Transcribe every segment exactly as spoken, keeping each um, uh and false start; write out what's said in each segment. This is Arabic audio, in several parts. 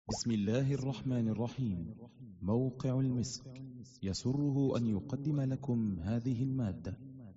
بسم الله الرحمن الرحيم. موقع المسك يسره أن يقدم لكم هذه المادة.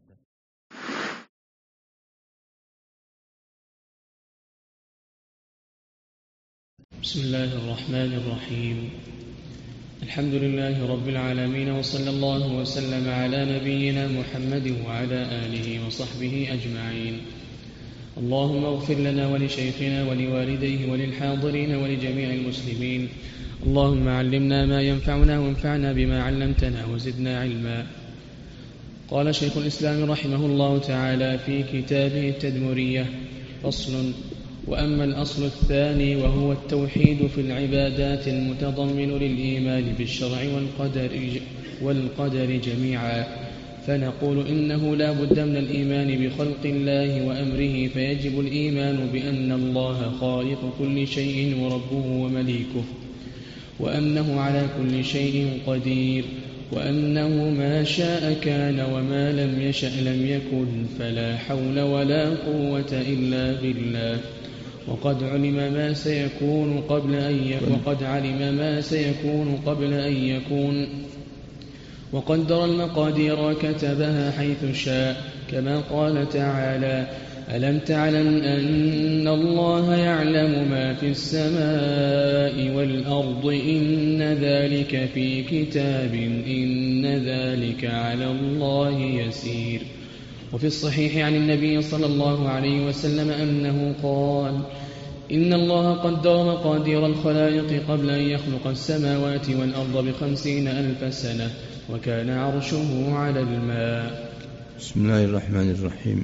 بسم الله الرحمن الرحيم. الحمد لله رب العالمين، وصلى الله وسلم على نبينا محمد وعلى آله وصحبه أجمعين. اللهم اغفر لنا ولشيخنا ولوالديه وللحاضرين ولجميع المسلمين. اللهم علمنا ما ينفعنا وانفعنا بما علمتنا وزدنا علما. قال شيخ الإسلام رحمه الله تعالى في كتابه التدمرية: فصل. وأما الأصل الثاني وهو التوحيد في العبادات المتضمن للإيمان بالشرع والقدر, والقدر جميعا، فنقول إنه لا بد من الإيمان بخلق الله وأمره، فيجب الإيمان بأن الله خالق كل شيء وربه ومليكه، وأنه على كل شيء قدير، وأنه ما شاء كان وما لم يشأ لم يكن، فلا حول ولا قوة إلا بالله. وقد علم ما سيكون قبل أن يكون وقد علم ما سيكون قبل أن يكون وقدر المقادير كتبها حيث شاء، كما قال تعالى: ألم تعلم أن الله يعلم ما في السماء والأرض، إن ذلك في كتاب، إن ذلك على الله يسير. وفي الصحيح عن النبي صلى الله عليه وسلم أنه قال: إن الله قدر مقادير الخلائق قبل أن يخلق السماوات والأرض بخمسين ألف سنة، وكان عرشه على الماء. بسم الله الرحمن الرحيم.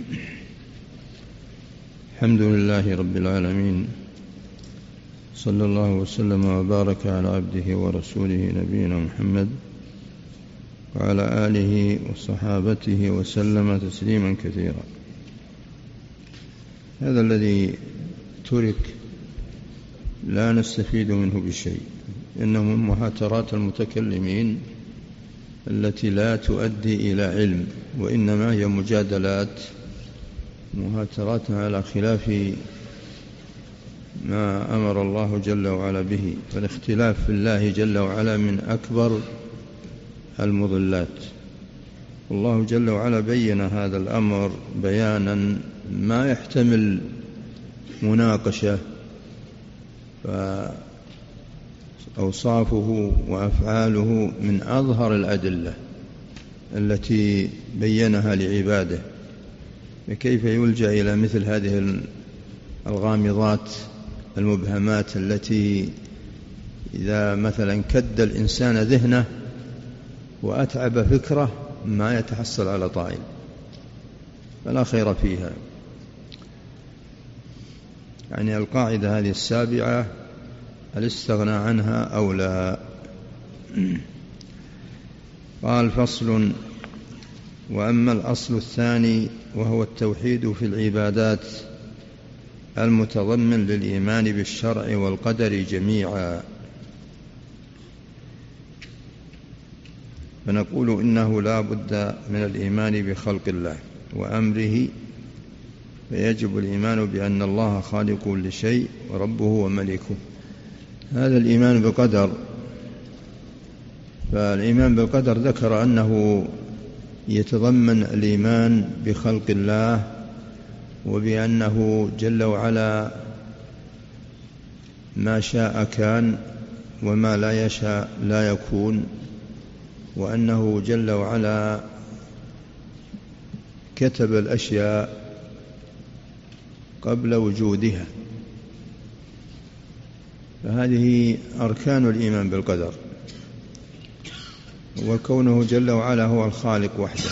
الحمد لله رب العالمين، صلى الله وسلم وبارك على عبده ورسوله نبينا محمد وعلى آله وصحابته وسلم تسليما كثيرا. هذا الذي ترك لا نستفيد منه بشيء، إنه من مهاترات المتكلمين التي لا تؤدي إلى علم، وإنما هي مجادلات، مهاترات على خلاف ما أمر الله جل وعلا به. فالاختلاف في الله جل وعلا من أكبر المضلات. الله جل وعلا بين هذا الأمر بيانا ما يحتمل مناقشة، فأوصافه وأفعاله من أظهر الأدلة التي بينها لعباده، فكيف يلجأ إلى مثل هذه الغامضات المبهمات التي إذا مثلا كد الإنسان ذهنه وأتعب فكره ما يتحصل على طائل، فلا خير فيها. يعني القاعدة هذه السابعة الاستغنى عنها أولى. قال: فصل. وأما الأصل الثاني وهو التوحيد في العبادات المتضمن للإيمان بالشرع والقدر جميعا، فنقول إنه لا بد من الإيمان بخلق الله وأمره، فيجب الإيمان بأن الله خالق كل شيء وربه ومليكه. هذا الإيمان بالقدر. فالإيمان بالقدر ذكر أنه يتضمن الإيمان بخلق الله، وبأنه جل وعلا ما شاء كان وما لا يشاء لا يكون، وأنه جل وعلا كتب الأشياء قبل وجودها. فهذه أركان الإيمان بالقدر، وكونه جل وعلا هو الخالق وحده.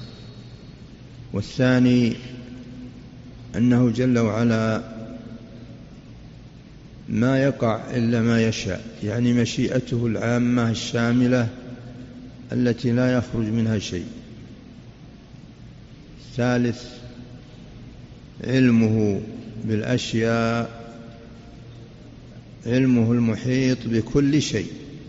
والثاني أنه جل وعلا ما يقع إلا ما يشاء، يعني مشيئته العامة الشاملة التي لا يخرج منها شيء. الثالث علمه بالأشياء، علمه المحيط بكل شيء.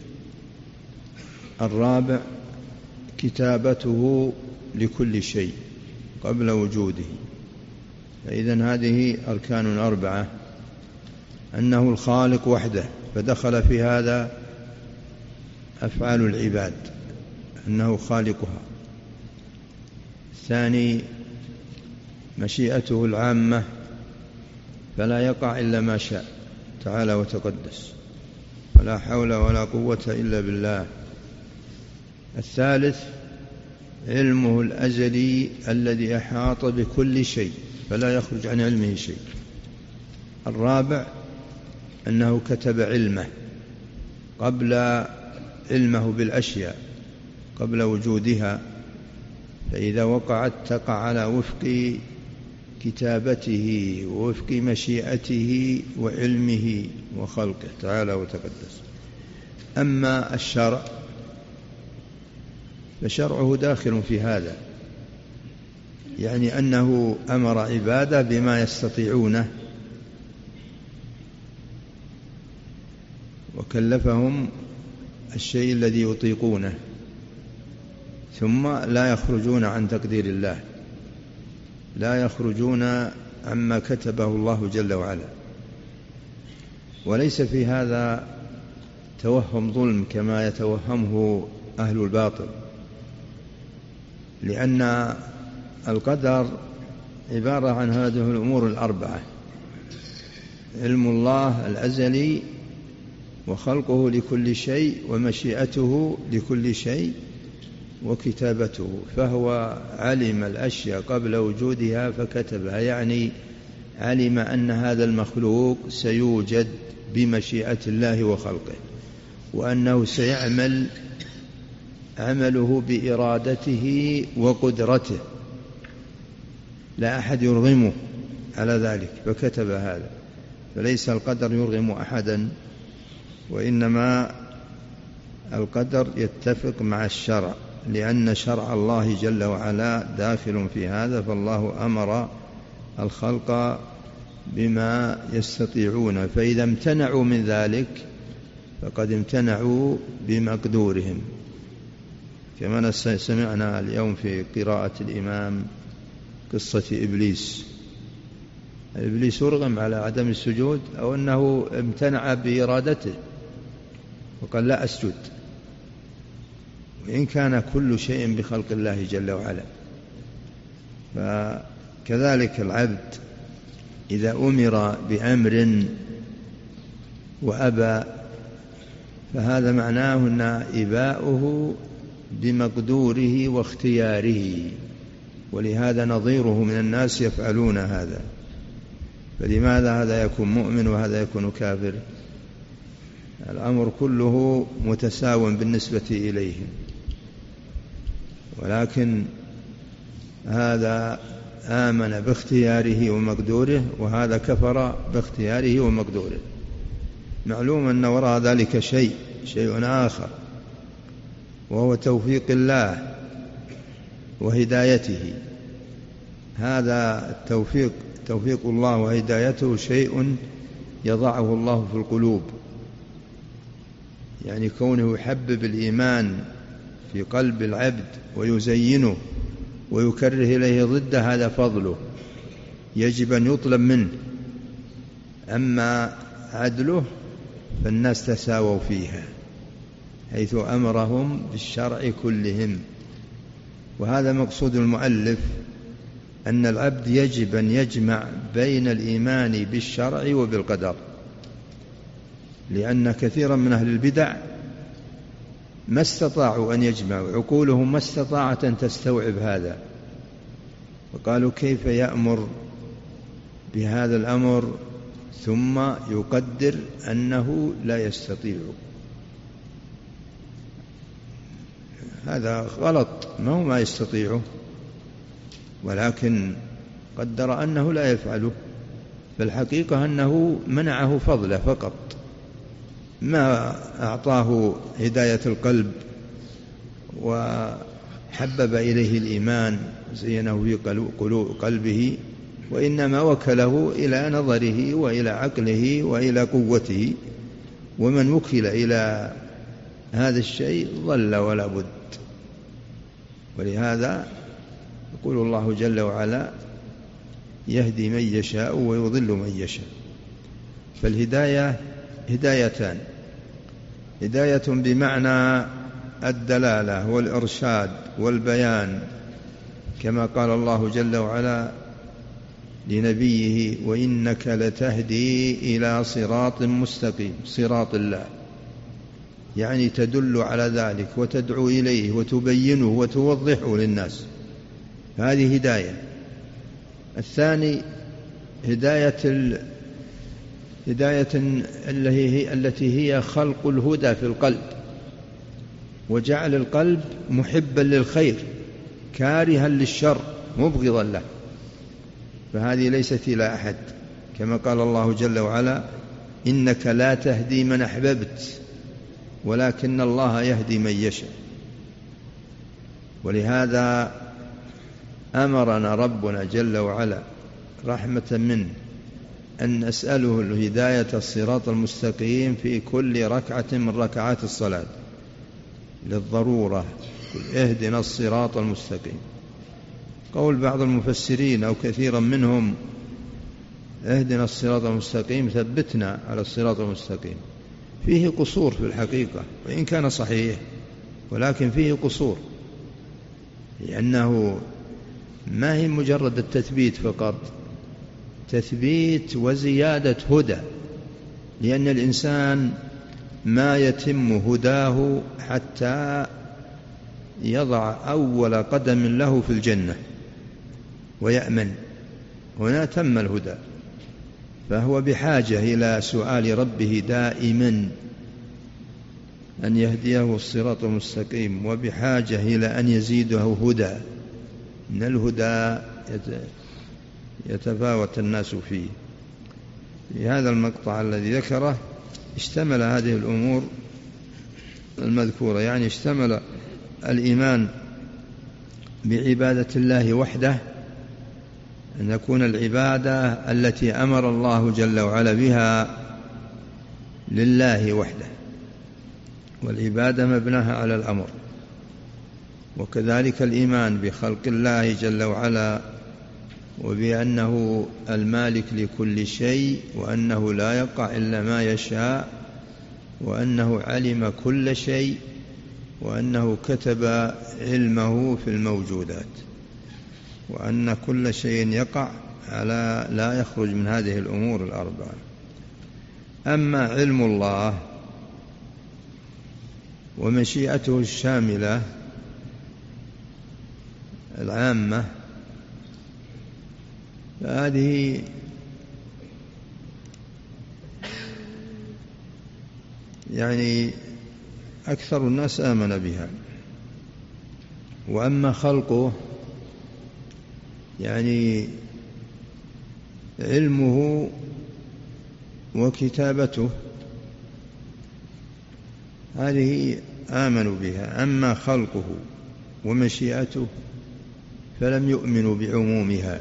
الرابع كتابته لكل شيء قبل وجوده. فإذن هذه أركان أربعة: أنه الخالق وحده فدخل في هذا أفعال العباد أنه خالقها. الثاني مشيئته العامة فلا يقع إلا ما شاء تعالى وتقدس، ولا حول ولا قوة إلا بالله. الثالث علمه الأزلي الذي أحاط بكل شيء فلا يخرج عن علمه شيء. الرابع أنه كتب علمه قبل علمه بالأشياء قبل وجودها، فإذا وقعت تقع على وفق كتابته ووفق مشيئته وعلمه وخلقه تعالى وتقدس. أما الشرع فشرعه داخل في هذا، يعني أنه أمر عباده بما يستطيعونه وكلفهم الشيء الذي يطيقونه، ثم لا يخرجون عن تقدير الله، لا يخرجون عما كتبه الله جل وعلا. وليس في هذا توهم ظلم كما يتوهمه أهل الباطل، لأن القدر عبارة عن هذه الأمور الأربعة: علم الله الأزلي وخلقه لكل شيء ومشيئته لكل شيء وكتابته. فهو علم الأشياء قبل وجودها فكتبها، يعني علم أن هذا المخلوق سيوجد بمشيئة الله وخلقه، وأنه سيعمل عمله بإرادته وقدرته، لا أحد يرغمه على ذلك فكتب هذا. فليس القدر يرغم أحدا، وإنما القدر يتفق مع الشرع، لأن شرع الله جل وعلا داخل في هذا. فالله أمر الخلق بما يستطيعون، فإذا امتنعوا من ذلك فقد امتنعوا بمقدورهم، كما سمعنا اليوم في قراءة الإمام قصة إبليس. إبليس رغم على عدم السجود أو أنه امتنع بإرادته وقال لا أسجد، وإن كان كل شيء بخلق الله جل وعلا. فكذلك العبد إذا أمر بأمر وأبى فهذا معناه أن إباؤه بمقدوره واختياره، ولهذا نظيره من الناس يفعلون هذا. فلماذا هذا يكون مؤمن وهذا يكون كافر؟ الأمر كله متساو بالنسبة إليهم، ولكن هذا آمن باختياره ومقدوره وهذا كفر باختياره ومقدوره. معلوم أن وراء ذلك شيء شيء آخر، وهو توفيق الله وهدايته. هذا التوفيق توفيق الله وهدايته شيء يضعه الله في القلوب، يعني كونه يحبب الإيمان في قلب العبد ويزينه ويكره إليه ضده، هذا فضله يجب أن يطلب منه. أما عدله فالناس تساووا فيها، حيث أمرهم بالشرع كلهم. وهذا مقصود المؤلف، أن العبد يجب أن يجمع بين الإيمان بالشرع وبالقدر، لأن كثيرا من أهل البدع ما استطاعوا أن يجمعوا، عقولهم ما استطاعت أن تستوعب هذا، وقالوا كيف يأمر بهذا الأمر ثم يقدر أنه لا يستطيع. هذا غلط، ما هو ما يستطيعه، ولكن قدر أنه لا يفعله. فالحقيقة أنه منعه فضله فقط، ما أعطاه هداية القلب وحبب إليه الإيمان زينه في قلبه، وإنما وكله إلى نظره وإلى عقله وإلى قوته. ومن وكل إلى هذا الشيء ضل ولا بد. ولهذا يقول الله جل وعلا يهدي من يشاء ويضل من يشاء. فالهداية هدايتان: هداية بمعنى الدلالة والإرشاد والبيان، كما قال الله جل وعلا لنبيه: وإنك لتهدي إلى صراط مستقيم. صراط الله يعني تدل على ذلك وتدعو إليه وتبينه وتوضحه للناس، هذه هداية. الثاني هداية ال... هداية التي هي خلق الهدى في القلب، وجعل القلب محبا للخير كارها للشر مبغضا له، فهذه ليست إلى أحد، كما قال الله جل وعلا: إنك لا تهدي من أحببت ولكن الله يهدي من يشاء. ولهذا أمرنا ربنا جل وعلا رحمة منه أن نسأله الهداية الصراط المستقيم في كل ركعة من ركعات الصلاة للضرورة: اهدنا الصراط المستقيم. قول بعض المفسرين أو كثيرا منهم: اهدنا الصراط المستقيم، ثبتنا على الصراط المستقيم، فيه قصور في الحقيقة، وإن كان صحيح ولكن فيه قصور، لأنه ما هي مجرد التثبيت فقط، تثبيت وزيادة هدى، لأن الإنسان ما يتم هداه حتى يضع أول قدم له في الجنة ويأمن، هنا تم الهدى، فهو بحاجة إلى سؤال ربه دائما أن يهديه الصراط المستقيم، وبحاجة إلى أن يزيده هدى، إن الهدى يتفاوت الناس فيه. في هذا المقطع الذي ذكره اشتمل هذه الأمور المذكورة، يعني اشتمل الإيمان بعبادة الله وحده، أن يكون العبادة التي أمر الله جل وعلا بها لله وحده، والعبادة مبناها على الأمر. وكذلك الإيمان بخلق الله جل وعلا، وبأنه المالك لكل شيء، وأنه لا يقع إلا ما يشاء، وأنه علم كل شيء، وأنه كتب علمه في الموجودات، وأن كل شيء يقع على لا يخرج من هذه الأمور الأربعة. أما علم الله ومشيئته الشاملة العامة، فهذه يعني أكثر الناس آمن بها. وأما خلقه يعني علمه وكتابته، هذه آمنوا بها. أما خلقه ومشيئته فلم يؤمنوا بعمومها،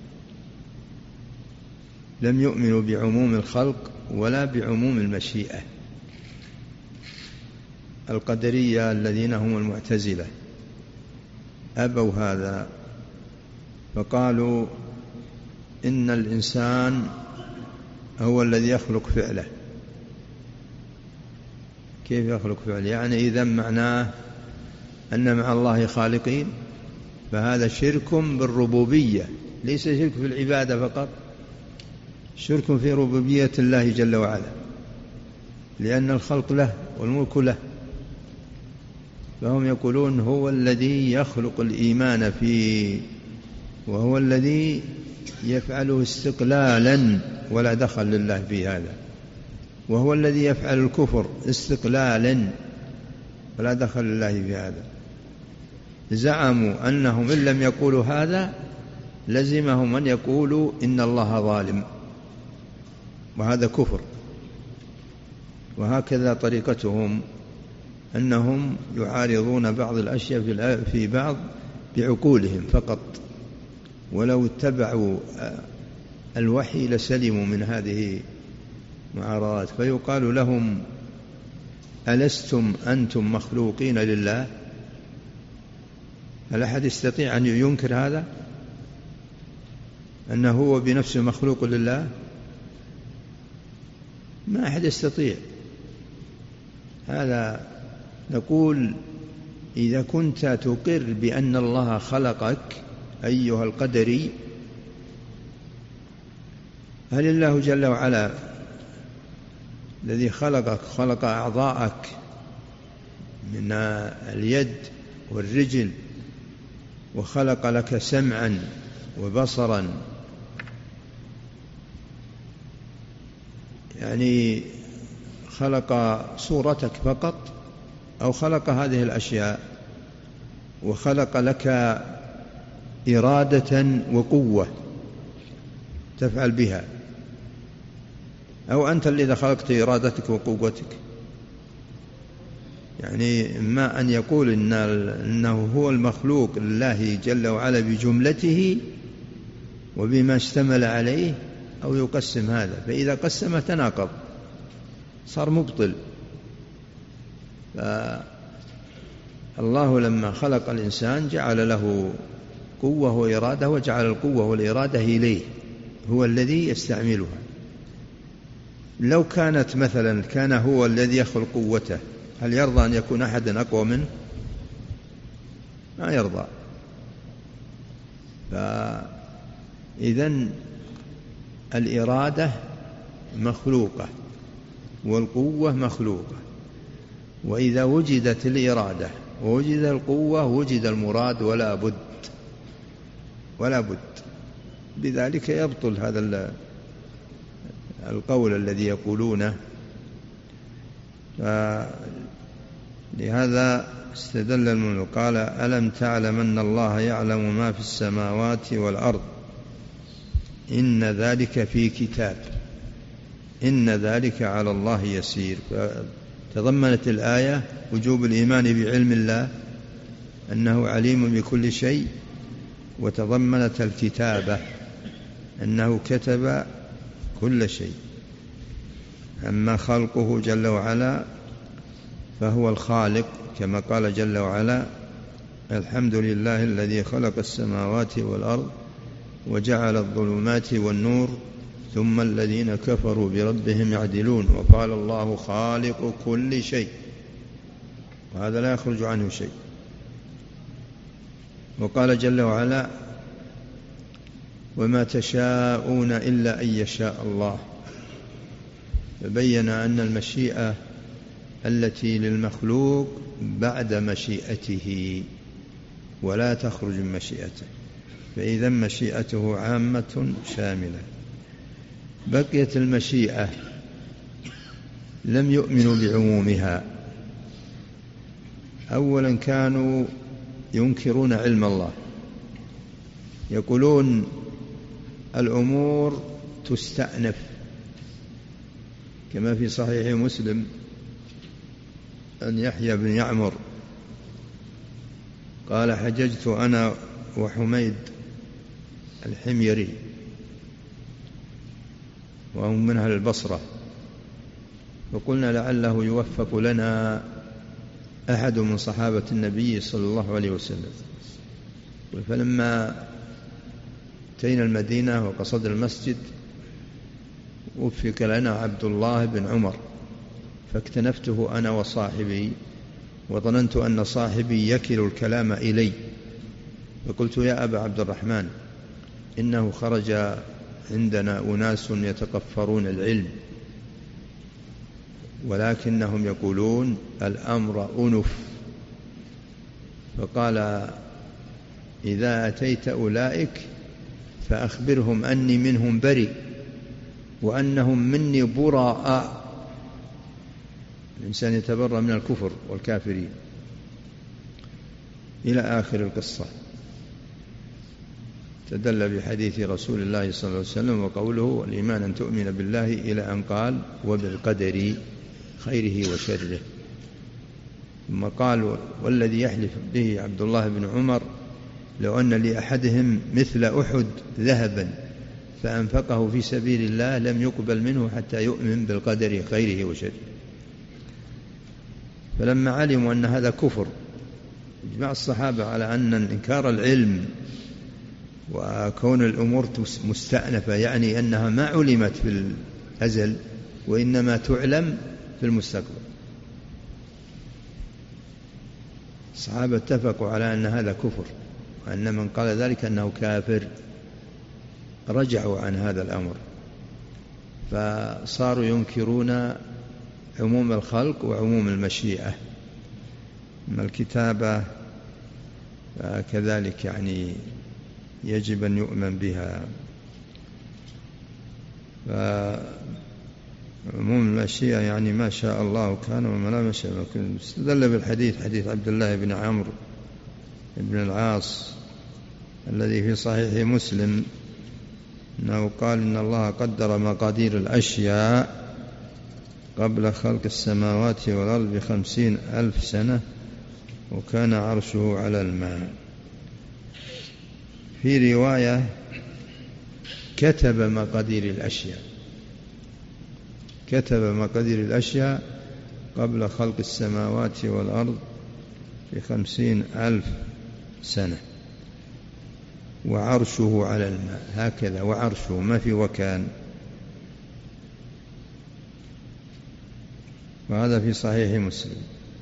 لم يؤمنوا بعموم الخلق ولا بعموم المشيئة. القدرية الذين هم المعتزلة أبوا هذا، فقالوا إن الإنسان هو الذي يخلق فعله. كيف يخلق فعله؟ يعني إذا معناه أن مع الله خالقين، فهذا شرك بالربوبية، ليس شرك في العبادة فقط، شرك في ربوبية الله جل وعلا، لأن الخلق له والملك له. فهم يقولون هو الذي يخلق الإيمان فيه، وهو الذي يفعله استقلالا ولا دخل لله في هذا، وهو الذي يفعل الكفر استقلالا ولا دخل لله في هذا. زعموا أنهم إن لم يقولوا هذا لزمهم أن يقولوا إن الله ظالم، وهذا كفر. وهكذا طريقتهم، أنهم يعارضون بعض الأشياء في بعض بعقولهم فقط، ولو اتبعوا الوحي لسلموا من هذه المعارضات. فيقال لهم: ألستم أنتم مخلوقين لله؟ هل أحد يستطيع أن ينكر هذا، أنه هو بنفسه مخلوق لله؟ ما أحد يستطيع هذا. نقول إذا كنت تقر بأن الله خلقك أيها القدري، هل الله جل وعلا الذي خلقك خلق أعضاءك من اليد والرجل، وخلق لك سمعا وبصرا، يعني خلق صورتك فقط، أو خلق هذه الأشياء وخلق لك إرادة وقوة تفعل بها، أو أنت الذي خلقت إرادتك وقوتك؟ يعني إما أن يقول إن إنه هو المخلوق لله جل وعلا بجملته وبما اشتمل عليه، أو يقسم هذا. فإذا قسم تناقض، صار مبطل. فالله لما خلق الإنسان جعل له قوة وإرادة، وجعل القوة والإرادة إليه، هو الذي يستعملها. لو كانت مثلا كان هو الذي يخلق قوته، هل يرضى أن يكون أحد أقوى منه؟ ما يرضى. فإذن الإرادة مخلوقة والقوة مخلوقة، وإذا وجدت الإرادة ووجد القوة وجد المراد، ولا بد ولا بد. بذلك يبطل هذا القول الذي يقولونه. لهذا استدل المؤمن قال: ألم تعلم أن الله يعلم ما في السماوات والأرض إن ذلك في كتاب إن ذلك على الله يسير. تضمنت الآية وجوب الإيمان بعلم الله أنه عليم بكل شيء، وتضمنت الكتابة أنه كتب كل شيء. أما خلقه جل وعلا فهو الخالق، كما قال جل وعلا: الحمد لله الذي خلق السماوات والأرض وجعل الظلمات والنور ثم الذين كفروا بربهم يعدلون. وقال الله خالق كل شيء، وهذا لا يخرج عنه شيء. وقال جل وعلا: وما تشاءون إلا أن يشاء الله. فبين أن المشيئة التي للمخلوق بعد مشيئته، ولا تخرج من مشيئته، فإذا مشيئته عامة شاملة. بقيت المشيئة لم يؤمنوا بعمومها. أولا كانوا ينكرون علم الله، يقولون الأمور تستأنف، كما في صحيح مسلم أن يحيى بن يعمر قال: حججت أنا وحميد الحميري وهم من أهل البصرة، وقلنا لعله يوفق لنا أحد من صحابة النبي صلى الله عليه وسلم. فلما أتينا المدينة وقصد المسجد وفق لنا عبد الله بن عمر، فاكتنفته أنا وصاحبي، وظننت أن صاحبي يكل الكلام إلي، فقلت: يا أبا عبد الرحمن، إنه خرج عندنا أناس يتقفرون العلم، ولكنهم يقولون الأمر أنف. فقال: إذا أتيت أولئك فأخبرهم أني منهم بريء، وأنهم مني براء. الإنسان يتبرأ من الكفر والكافرين، إلى آخر القصة. تدل بحديث رسول الله صلى الله عليه وسلم وقوله: الإيمان أن تؤمن بالله، إلى أن قال: وبالقدر خيره وشره. ثم قال: والذي يحلف به عبد الله بن عمر لو أن لأحدهم مثل أحد ذهبا فأنفقه في سبيل الله لم يقبل منه حتى يؤمن بالقدر خيره وشره. فلما علموا أن هذا كفر، اجمع الصحابة على أن إنكار العلم وكون الأمور مستأنفة، يعني أنها ما علمت في الأزل، وإنما تعلم في المستقبل. الصحابة اتفقوا على أن هذا كفر، وأن من قال ذلك أنه كافر. رجعوا عن هذا الأمر، فصاروا ينكرون عموم الخلق وعموم المشيئة. أما الكتابة كذلك يعني يجب أن يؤمن بها. فعموم المشيئة يعني ما شاء الله كان وما لا شاء. استدل بالحديث حديث عبد الله بن عمرو بن العاص الذي في صحيح مسلم أنه قال إن الله قدر مقادير الأشياء قبل خلق السماوات والأرض بخمسين ألف سنة وكان عرشه على الماء. في رواية كتب مقادير الأشياء كتب مقادير الأشياء قبل خلق السماوات والأرض بخمسين ألف سنة وعرشه على الماء. هكذا وعرشه، ما في وكان. وهذا في صحيح مسلم.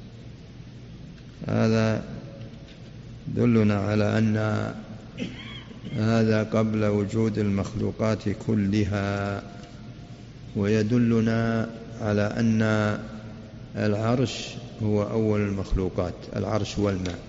هذا دلنا على أن هذا قبل وجود المخلوقات كلها، ويدلنا على أن العرش هو أول المخلوقات، العرش والماء،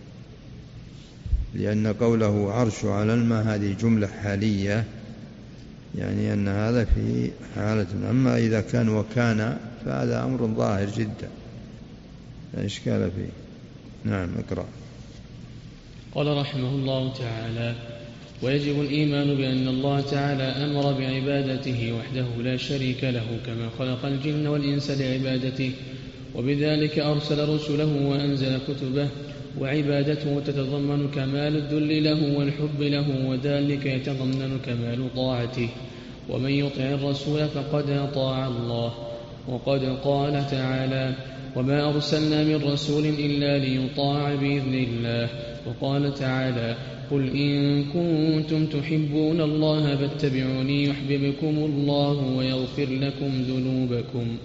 لأن قوله عرش على الماء هذه جملة حالية، يعني أن هذا في حالة. أما إذا كان وكان فهذا أمر ظاهر جدا لا إشكال فيه. نعم اقرأ. قال رحمه الله تعالى: ويجب الإيمان بأن الله تعالى أمر بعبادته وحده لا شريك له كما خلق الجن والإنس لعبادته، وبذلك أرسل رسله وأنزل كتبه، وعبادته تتضمن كمال الذل له والحب له، وذلك يتضمن كمال طاعته. ومن يطع الرسول فقد أطاع الله. وقد قال تعالى: وما أرسلنا من رسول إلا ليطاع بإذن الله. وقال تعالى: قل إن كنتم تحبون الله فاتبعوني يحببكم الله ويغفر لكم ذنوبكم.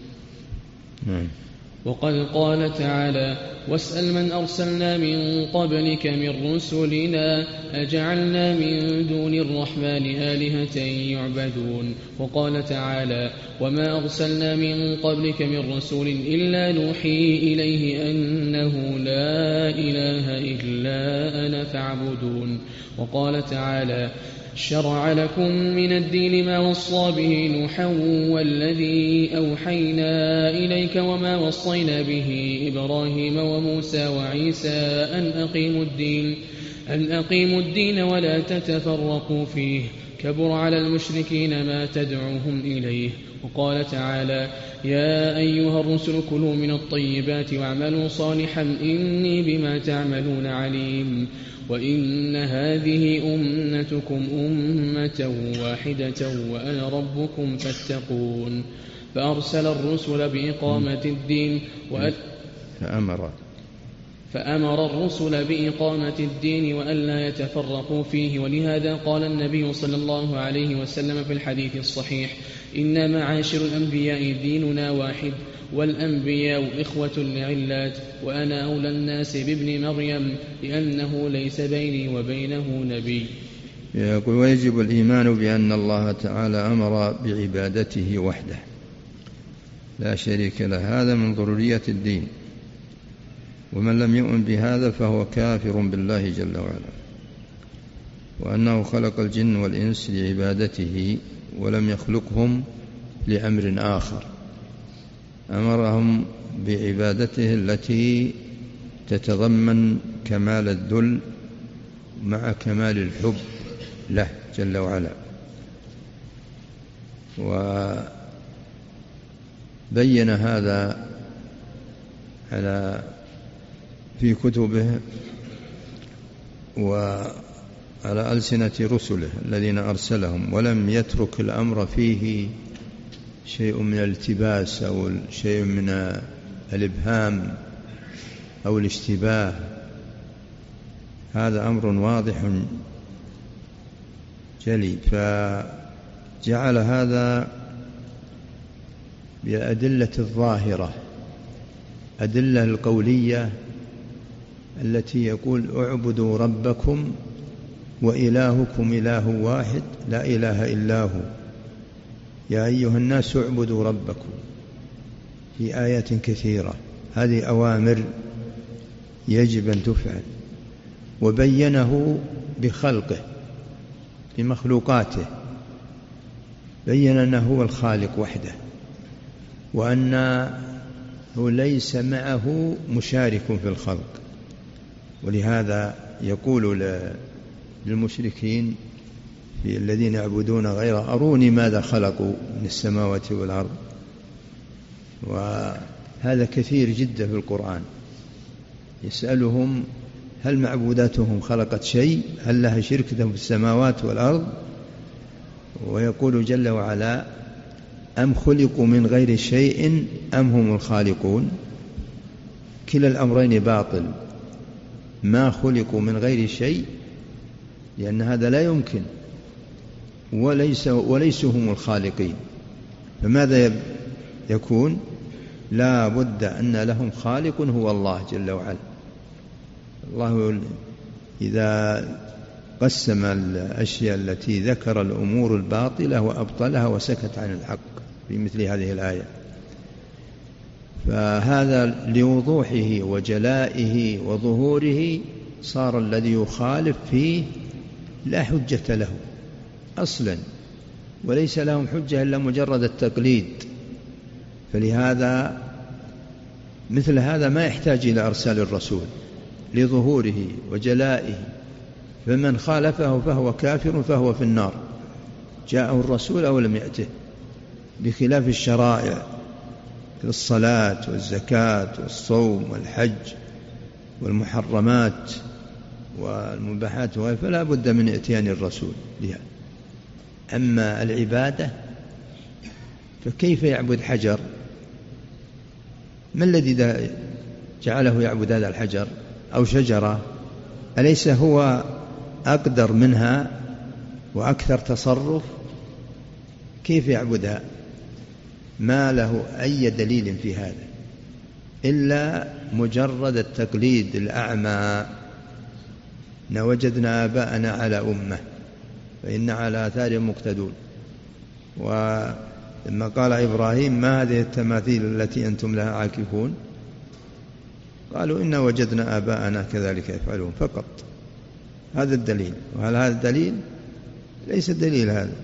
وقد قال تعالى: واسأل من أرسلنا من قبلك من رسلنا أجعلنا من دون الرحمن آلهة يعبدون. وقال تعالى: وما أرسلنا من قبلك من رسول إلا نوحي إليه أنه لا إله إلا أنا فاعبدون. وقال تعالى: شرع لكم من الدين ما وصى به نوحا والذي أوحينا إليك وما وصينا به إبراهيم وموسى وعيسى أن أقيموا الدين أن أقيموا الدين ولا تتفرقوا فيه، كبر على المشركين ما تدعوهم إليه. وقال تعالى: يا أيها الرسل كلوا من الطيبات واعملوا صالحا إني بما تعملون عليم. وإن هذه أمتكم أمة واحدة وأنا ربكم فاتقون. فأرسل الرسل بإقامة الدين وأل... فأمر فأمر الرسل بإقامة الدين وألا يتفرقوا فيه. ولهذا قال النبي صلى الله عليه وسلم في الحديث الصحيح: إن معاشر الأنبياء ديننا واحد، والأنبياء إخوة لعلات، وأنا أولى الناس بابن مريم لأنه ليس بيني وبينه نبي. يقول: ويجب الإيمان بأن الله تعالى أمر بعبادته وحده لا شريك له، هذا من ضروريات الدين، ومن لم يؤمن بهذا فهو كافر بالله جل وعلا، وأنه خلق الجن والإنس لعبادته ولم يخلقهم لأمر آخر، أمرهم بعبادته التي تتضمن كمال الذل مع كمال الحب له جل وعلا. وبين هذا على في كتبه وعلى ألسنة رسله الذين أرسلهم، ولم يترك الأمر فيه شيء من الالتباس أو شيء من الإبهام أو الاشتباه. هذا أمر واضح جلي، فجعل هذا بالأدلة الظاهرة، أدلة القولية التي يقول اعبدوا ربكم وإلهكم إله واحد لا إله إلا هو، يا أيها الناس اعبدوا ربكم، في آيات كثيرة. هذه أوامر يجب أن تفعل. وبينه بخلقه، بمخلوقاته، بين أنه هو الخالق وحده، وأنه ليس معه مشارك في الخلق. ولهذا يقول للمشركين في الذين يعبدون غيره أروني ماذا خلقوا من السماوات والأرض. وهذا كثير جدا في القرآن، يسألهم هل معبوداتهم خلقت شيء، هل لها شرك في السماوات والأرض؟ ويقول جل وعلا أم خلقوا من غير شيء أم هم الخالقون. كلا الأمرين باطل، ما خلقوا من غير شيء لأن هذا لا يمكن، وليس وليسوا هم الخالقين. فماذا يكون؟ لا بد أن لهم خالق هو الله جل وعلا. الله إذا قسم الأشياء التي ذكر الأمور الباطلة وأبطلها وسكت عن الحق في مثل هذه الآية. فهذا لوضوحه وجلائه وظهوره صار الذي يخالف فيه لا حجة له أصلا، وليس لهم حجة إلا مجرد التقليد. فلهذا مثل هذا ما يحتاج إلى أرسال الرسول لظهوره وجلائه. فمن خالفه فهو كافر فهو في النار، جاءه الرسول أو لم يأته. بخلاف الشرائع الصلاة والزكاة والصوم والحج والمحرمات والمباحات فلا بد من إتيان الرسول بها. أما العبادة فكيف يعبد حجر؟ ما الذي جعله يعبد هذا الحجر أو شجرة؟ أليس هو أقدر منها وأكثر تصرف؟ كيف يعبدها؟ ما له أي دليل في هذا إلا مجرد التقليد الأعمى. وجدنا آباءنا على أمة فإن على آثارهم مقتدون. ولما قال إبراهيم ما هذه التماثيل التي أنتم لها عاكفون؟ قالوا إنا وجدنا آباءنا كذلك يفعلون فقط. هذا الدليل. وهل هذا الدليل؟ ليس الدليل هذا.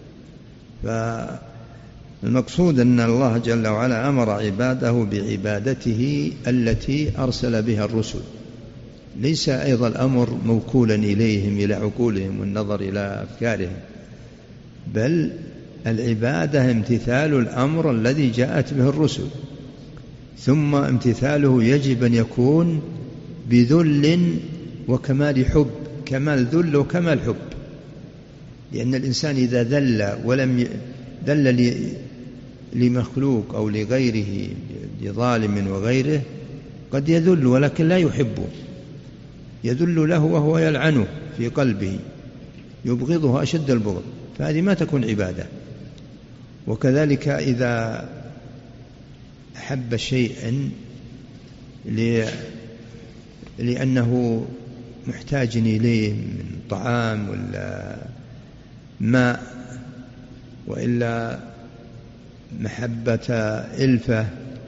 فالمقصود أن الله جل وعلا أمر عباده بعبادته التي أرسل بها الرسل، ليس أيضا الأمر موكولا إليهم إلى عقولهم والنظر إلى أفكارهم، بل العبادة امتثال الأمر الذي جاءت به الرسل. ثم امتثاله يجب أن يكون بذل وكمال حب، كمال ذل وكمال حب. لأن الإنسان إذا ذل ولم ذل لمخلوق أو لغيره لظالم وغيره قد يذل ولكن لا يحبه، يذل له وهو يلعنه في قلبه، يبغضه أشد البغض، فهذه ما تكون عبادة. وكذلك إذا أحب شيئا لأنه محتاج إليه من طعام ولا ماء، وإلا محبة إلفة،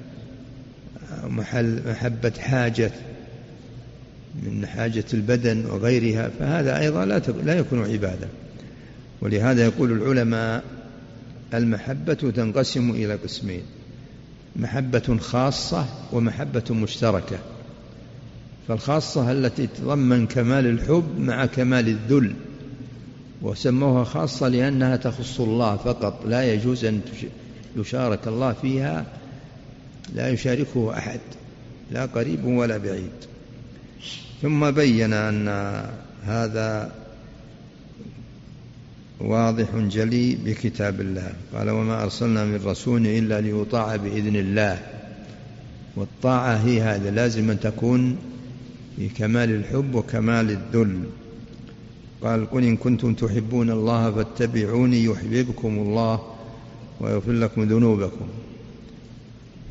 محبة حاجة من حاجة البدن وغيرها، فهذا أيضا لا يكون عبادة. ولهذا يقول العلماء المحبة تنقسم إلى قسمين: محبة خاصة ومحبة مشتركة. فالخاصة التي تضمن كمال الحب مع كمال الذل، وسموها خاصة لأنها تخص الله فقط، لا يجوز أن يشارك الله فيها، لا يشاركه أحد، لا قريب ولا بعيد. ثم بين أن هذا واضح جلي بكتاب الله. قال وما أرسلنا من رسول إلا ليطاع بإذن الله. والطاعة هي هذا، لازم أن تكون في كمال الحب وكمال الذل. قال قل إن كنتم تحبون الله فاتبعوني يحببكم الله ويغفر لكم ذنوبكم.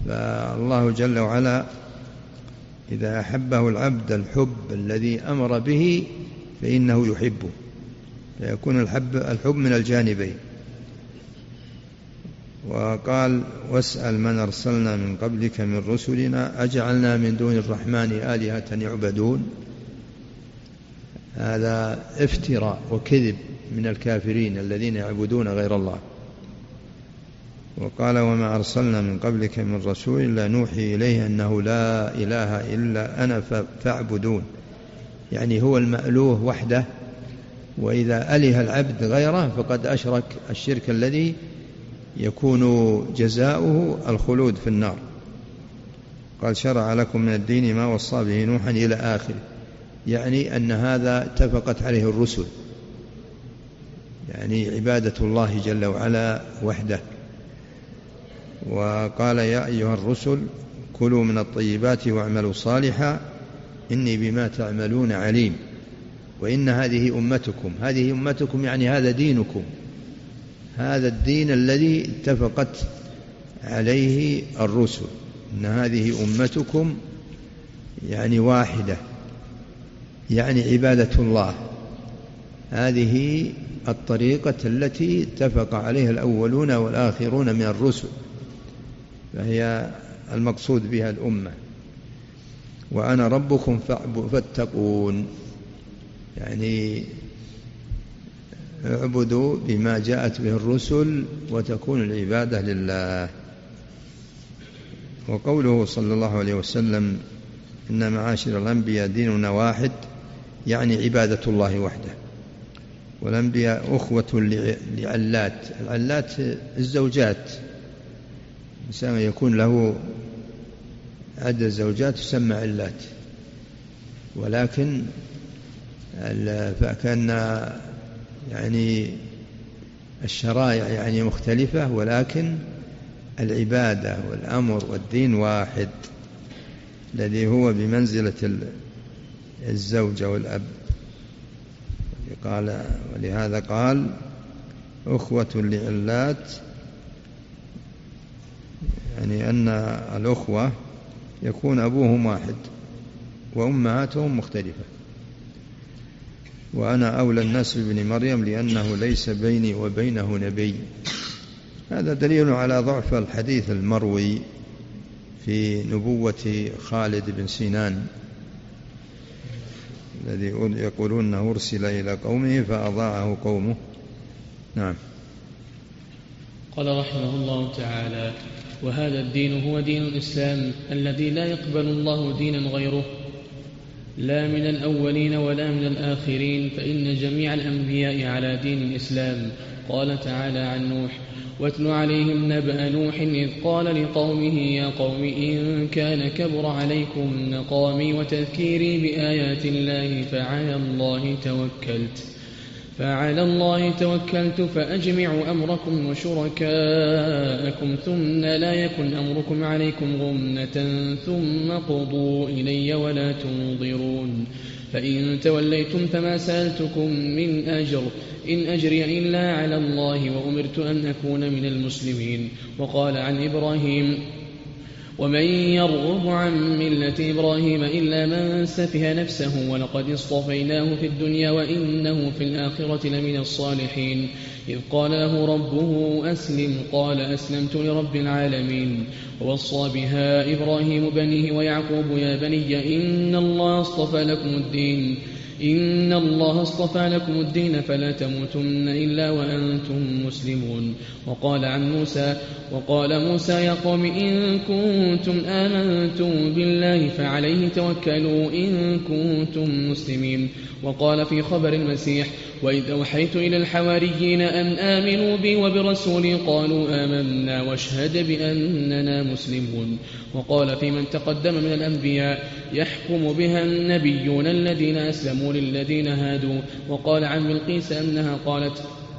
فالله جل وعلا إذا أحبه العبد الحب الذي أمر به فإنه يحبه، فيكون الحب, الحب من الجانبين. وقال واسأل من أرسلنا من قبلك من رسلنا أجعلنا من دون الرحمن آلهة يعبدون. هذا افتراء وكذب من الكافرين الذين يعبدون غير الله. وقال وما أرسلنا من قبلك من رسول إلا نوحي إليه أنه لا إله إلا أنا فاعبدون، يعني هو المألوه وحده، وإذا أله العبد غيره فقد أشرك الشرك الذي يكون جزاؤه الخلود في النار. قال شرع لكم من الدين ما وصى به نوحا إلى آخره، يعني أن هذا اتفقت عليه الرسل، يعني عبادة الله جل وعلا وحده. وقال يا أيها الرسل كلوا من الطيبات واعملوا صالحا إني بما تعملون عليم. وإن هذه أمتكم، هذه أمتكم يعني هذا دينكم، هذا الدين الذي اتفقت عليه الرسل، إن هذه أمتكم يعني واحدة، يعني عبادة الله. هذه الطريقة التي اتفق عليها الأولون والآخرون من الرسل، فهي المقصود بها الأمة. وأنا ربكم فاتقون، يعني اعبدوا بما جاءت به الرسل وتكون العبادة لله. وقوله صلى الله عليه وسلم إن معاشر الأنبياء ديننا واحد، يعني عبادة الله وحده. والأنبياء أخوة لعلات، العلات الزوجات، إنسان يكون له عدد زوجات تسمى علات، ولكن فكان يعني الشرائع يعني مختلفة، ولكن العبادة والأمر والدين واحد، الذي هو بمنزلة الزوجة والأب. قال ولهذا قال أخوة لعلات، يعني أن الأخوة يكون أبوهم واحد وأمهاتهم مختلفة. وأنا أولى الناس بابن مريم لأنه ليس بيني وبينه نبي. هذا دليل على ضعف الحديث المروي في نبوة خالد بن سنان الذي يقولون أنه أرسل إلى قومه فأضاعه قومه. نعم. قال رحمه الله تعالى وهذا الدين هو دين الإسلام الذي لا يقبل الله دينا غيره، لا من الأولين ولا من الآخرين، فإن جميع الأنبياء على دين الإسلام. قال تعالى عن نوح واتل عليهم نبأ نوح إذ قال لقومه يا قوم إن كان كبر عليكم مقامي وتذكيري بآيات الله فعلى الله توكلت فعلى الله توكلت فأجمعوا أمركم وشركاءكم ثم لا يكن أمركم عليكم غمة ثم قضوا إلي ولا تنظرون. فإن توليتم فما سألتكم من أجر إن أجري إلا على الله وأمرت أن أكون من المسلمين. وقال عن إبراهيم ومن يرغب عن ملة إبراهيم إلا من سفه نفسه ولقد اصطفيناه في الدنيا وإنه في الآخرة لمن الصالحين. إذ قال له ربه أسلم قال أسلمت لرب العالمين. ووصى بها إبراهيم بنيه ويعقوب يا بني إن الله اصطفى لكم الدين إن الله اصطفى لكم الدين فلا تموتن إلا وأنتم مسلمون. وقال عن موسى وقال موسى يا قوم إن كنتم آمنتم بالله فعليه توكلوا إن كنتم مسلمين. وقال في خبر المسيح وإذ أوحيت إلى الحواريين أن آمنوا بي وبرسولي قالوا آمنا واشهد بأننا مسلمون. وقال في من تقدم من الأنبياء يحكم بها النبيون الذين أسلموا للذين هادوا. وقال عن بلقيس أنها قالت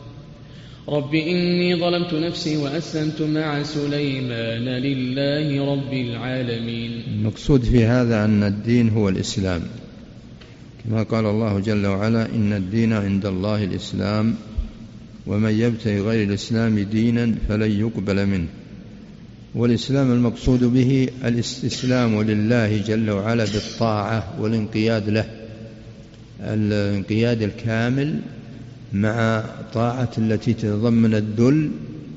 رب إني ظلمت نفسي وأسلمت مع سليمان لله رب العالمين. المقصود في هذا أن الدين هو الإسلام، كما قال الله جل وعلا إن الدين عند الله الإسلام ومن يبتغي غير الإسلام دينا فلن يقبل منه والإسلام المقصود به الاستسلام لله جل وعلا بالطاعة والانقياد له، الانقياد الكامل مع طاعة التي تتضمن الذل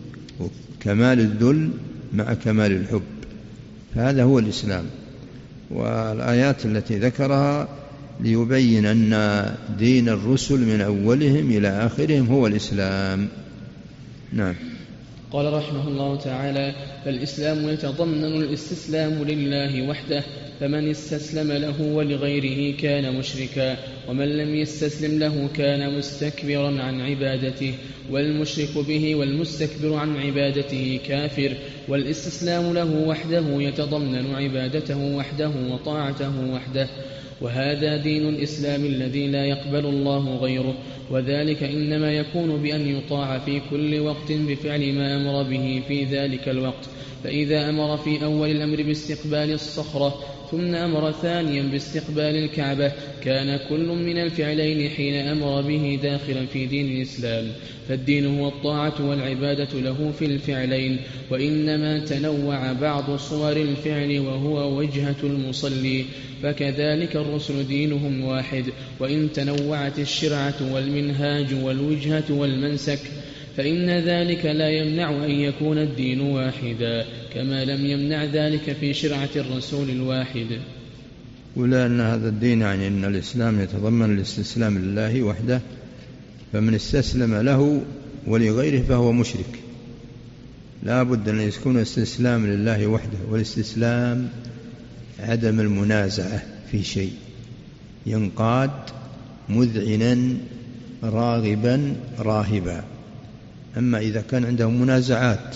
وكمال الذل مع كمال الحب، فهذا هو الإسلام. والآيات التي ذكرها ليبين أن دين الرسل من أولهم إلى آخرهم هو الإسلام. نعم. قال رحمه الله تعالى: فالإسلام يتضمن الاستسلام لله وحده، فمن استسلم له ولغيره كان مشركا، ومن لم يستسلم له كان مستكبرا عن عبادته، والمشرك به والمستكبر عن عبادته كافر. والاستسلام له وحده يتضمن عبادته وحده وطاعته وحده، وهذا دين الإسلام الذي لا يقبل الله غيره، وذلك إنما يكون بأن يطاع في كل وقت بفعل ما أمر به في ذلك الوقت. فإذا أمر في أول الأمر باستقبال الصخرة ثم أمر ثانيا باستقبال الكعبة كان كل من الفعلين حين أمر به داخلا في دين الإسلام، فالدين هو الطاعة والعبادة له في الفعلين، وإنما تنوع بعض صور الفعل وهو وجهة المصلي، فكذلك الرسل دينهم واحد، وإن تنوعت الشرعة والمنهاج والوجهة والمنسك فإن ذلك لا يمنع أن يكون الدين واحدا، كما لم يمنع ذلك في شرعة الرسول الواحد. ولا أن هذا الدين يعني أن الإسلام يتضمن الاستسلام لله وحده، فمن استسلم له ولغيره فهو مشرك. لا بد أن يكون استسلام لله وحده، والاستسلام عدم المنازعة في شيء، ينقاد مذعنا راغبا راهبا. أما إذا كان عنده منازعات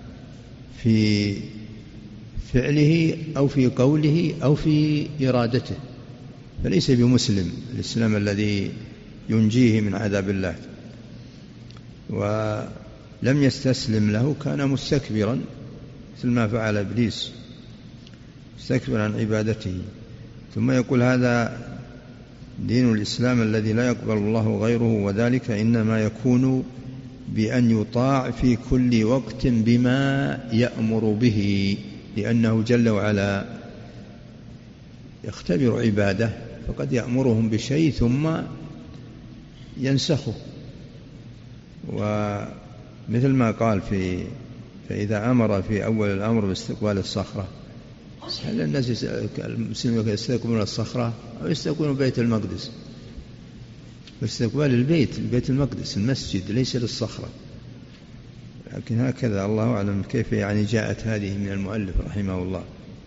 في فعله أو في قوله أو في إرادته فليس بمسلم، الإسلام الذي ينجيه من عذاب الله. ولم يستسلم له كان مستكبرا مثل ما فعل إبليس، مستكبرا عن عبادته. ثم يقول هذا دين الإسلام الذي لا يقبل الله غيره، وذلك إنما يكون بأن يطاع في كل وقت بما يأمر به، لأنه جل وعلا يختبر عباده، فقد يأمرهم بشيء ثم ينسخه. ومثل ما قال في فإذا أمر في أول الأمر باستقبال الصخرة، هل الناس المسلمين يستقبلون الصخرة أو يستقبلون بيت المقدس؟ باستقبال البيت البيت المقدس المسجد، ليس للصخرة. لكن هكذا الله أعلم كيف يعني جاءت هذه من المؤلف رحمه الله.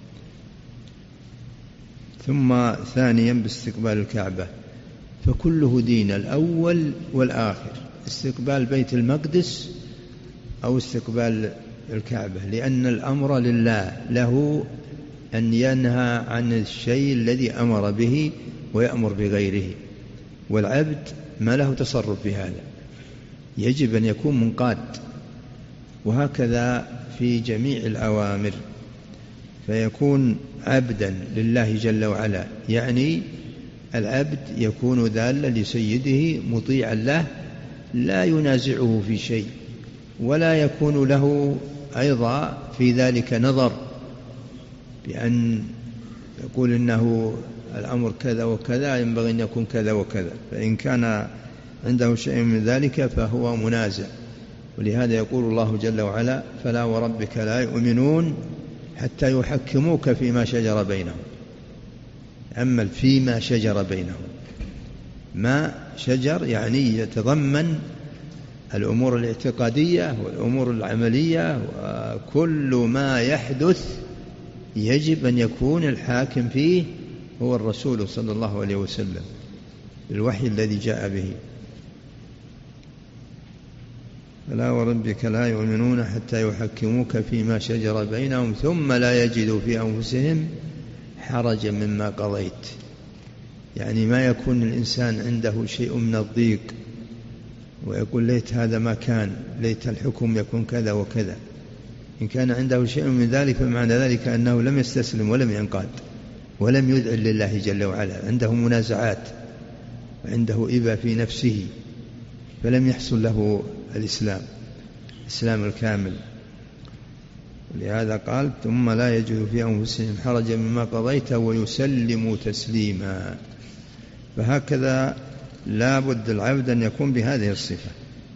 ثم ثانيا باستقبال الكعبة، فكله دين الأول والآخر، استقبال بيت المقدس أو استقبال الكعبة، لأن الأمر لله، له أن ينهى عن الشيء الذي أمر به ويأمر بغيره، والعبد ما له تصرف في هذا، يجب أن يكون منقاد. وهكذا في جميع الأوامر، فيكون عبدا لله جل وعلا، يعني العبد يكون ذالا لسيده مطيعا له، لا ينازعه في شيء، ولا يكون له أيضا في ذلك نظر بأن يقول إنه الأمر كذا وكذا ينبغي أن يكون كذا وكذا، فإن كان عنده شيء من ذلك فهو منازع. ولهذا يقول الله جل وعلا: فلا وربك لا يؤمنون حتى يحكموك فيما شجر بينهم. أما فيما شجر بينهم، ما شجر يعني يتضمن الأمور الاعتقادية والأمور العملية، وكل ما يحدث يجب أن يكون الحاكم فيه هو الرسول صلى الله عليه وسلم بالوحي الذي جاء به. فلا وربك لا يؤمنون حتى يحكموك فيما شجر بينهم ثم لا يجدوا في أنفسهم حرجا مما قضيت. يعني ما يكون الإنسان عنده شيء من الضيق ويقول ليت هذا ما كان، ليت الحكم يكون كذا وكذا. إن كان عنده شيء من ذلك فمعنى ذلك أنه لم يستسلم ولم ينقاد ولم يذعن لله جل وعلا، عنده منازعات وعنده إبا في نفسه، فلم يحصل له الإسلام الإسلام الكامل. لهذا قال ثم لا يجد في أنفسهم حرجا مما قضيت ويسلموا تسليما. فهكذا لا بد العبد أن يكون بهذه الصفة.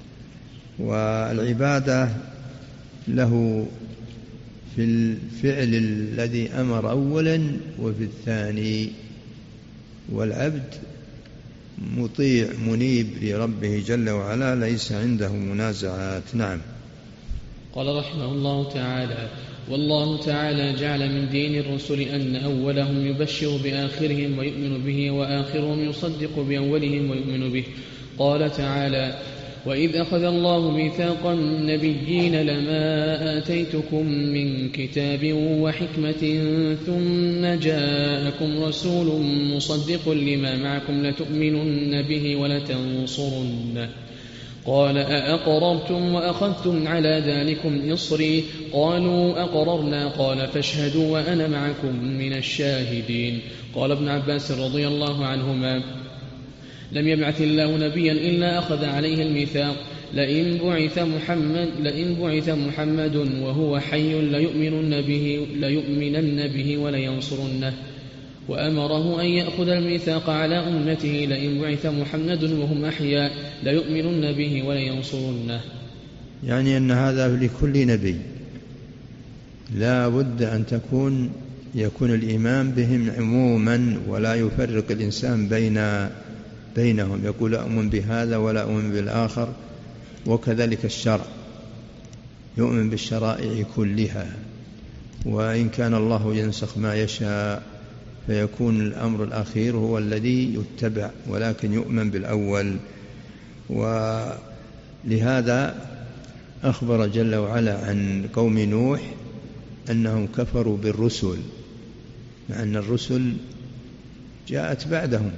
والعبادة له في الفعل الذي أمر أولا وفي الثاني، والعبد مطيع منيب لربه جل وعلا ليس عنده منازعات. نعم. قال رحمه الله تعالى: والله تعالى جعل من دين الرسل أن أولهم يبشر بآخرهم ويؤمن به، وآخرهم يصدق بأولهم ويؤمن به. قال تعالى: وإذ أخذ الله ميثاق النبيين لما آتيتكم من كتاب وحكمة ثم جاءكم رسول مصدق لما معكم لتؤمنن به ولتنصرنه. قال: أأقررتم وأخذتم على ذلكم إصري؟ قالوا: أقررنا. قال: فاشهدوا وأنا معكم من الشاهدين. قال ابن عباس رضي الله عنهما: لم يبعث الله نبيا إلا أخذ عليه الميثاق، لئن بعث محمد, لئن بعث محمد وهو حي ليؤمنن به, ليؤمنن به ولينصرنه. وأمره أن يأخذ الميثاق على أمته لئن بعث محمد وهم أحياء ليؤمنن به ولينصرنه. يعني أن هذا لكل نبي لا بد أن تكون يكون الإيمان بهم عموما، ولا يفرق الإنسان بين بينهم، يقول أؤمن بهذا ولا أؤمن بالآخر. وكذلك الشرع يؤمن بالشرائع كلها، وإن كان الله ينسخ ما يشاء فيكون الأمر الأخير هو الذي يتبع، ولكن يؤمن بالأول. ولهذا أخبر جل وعلا عن قوم نوح أنهم كفروا بالرسل، مع أن الرسل جاءت بعدهم،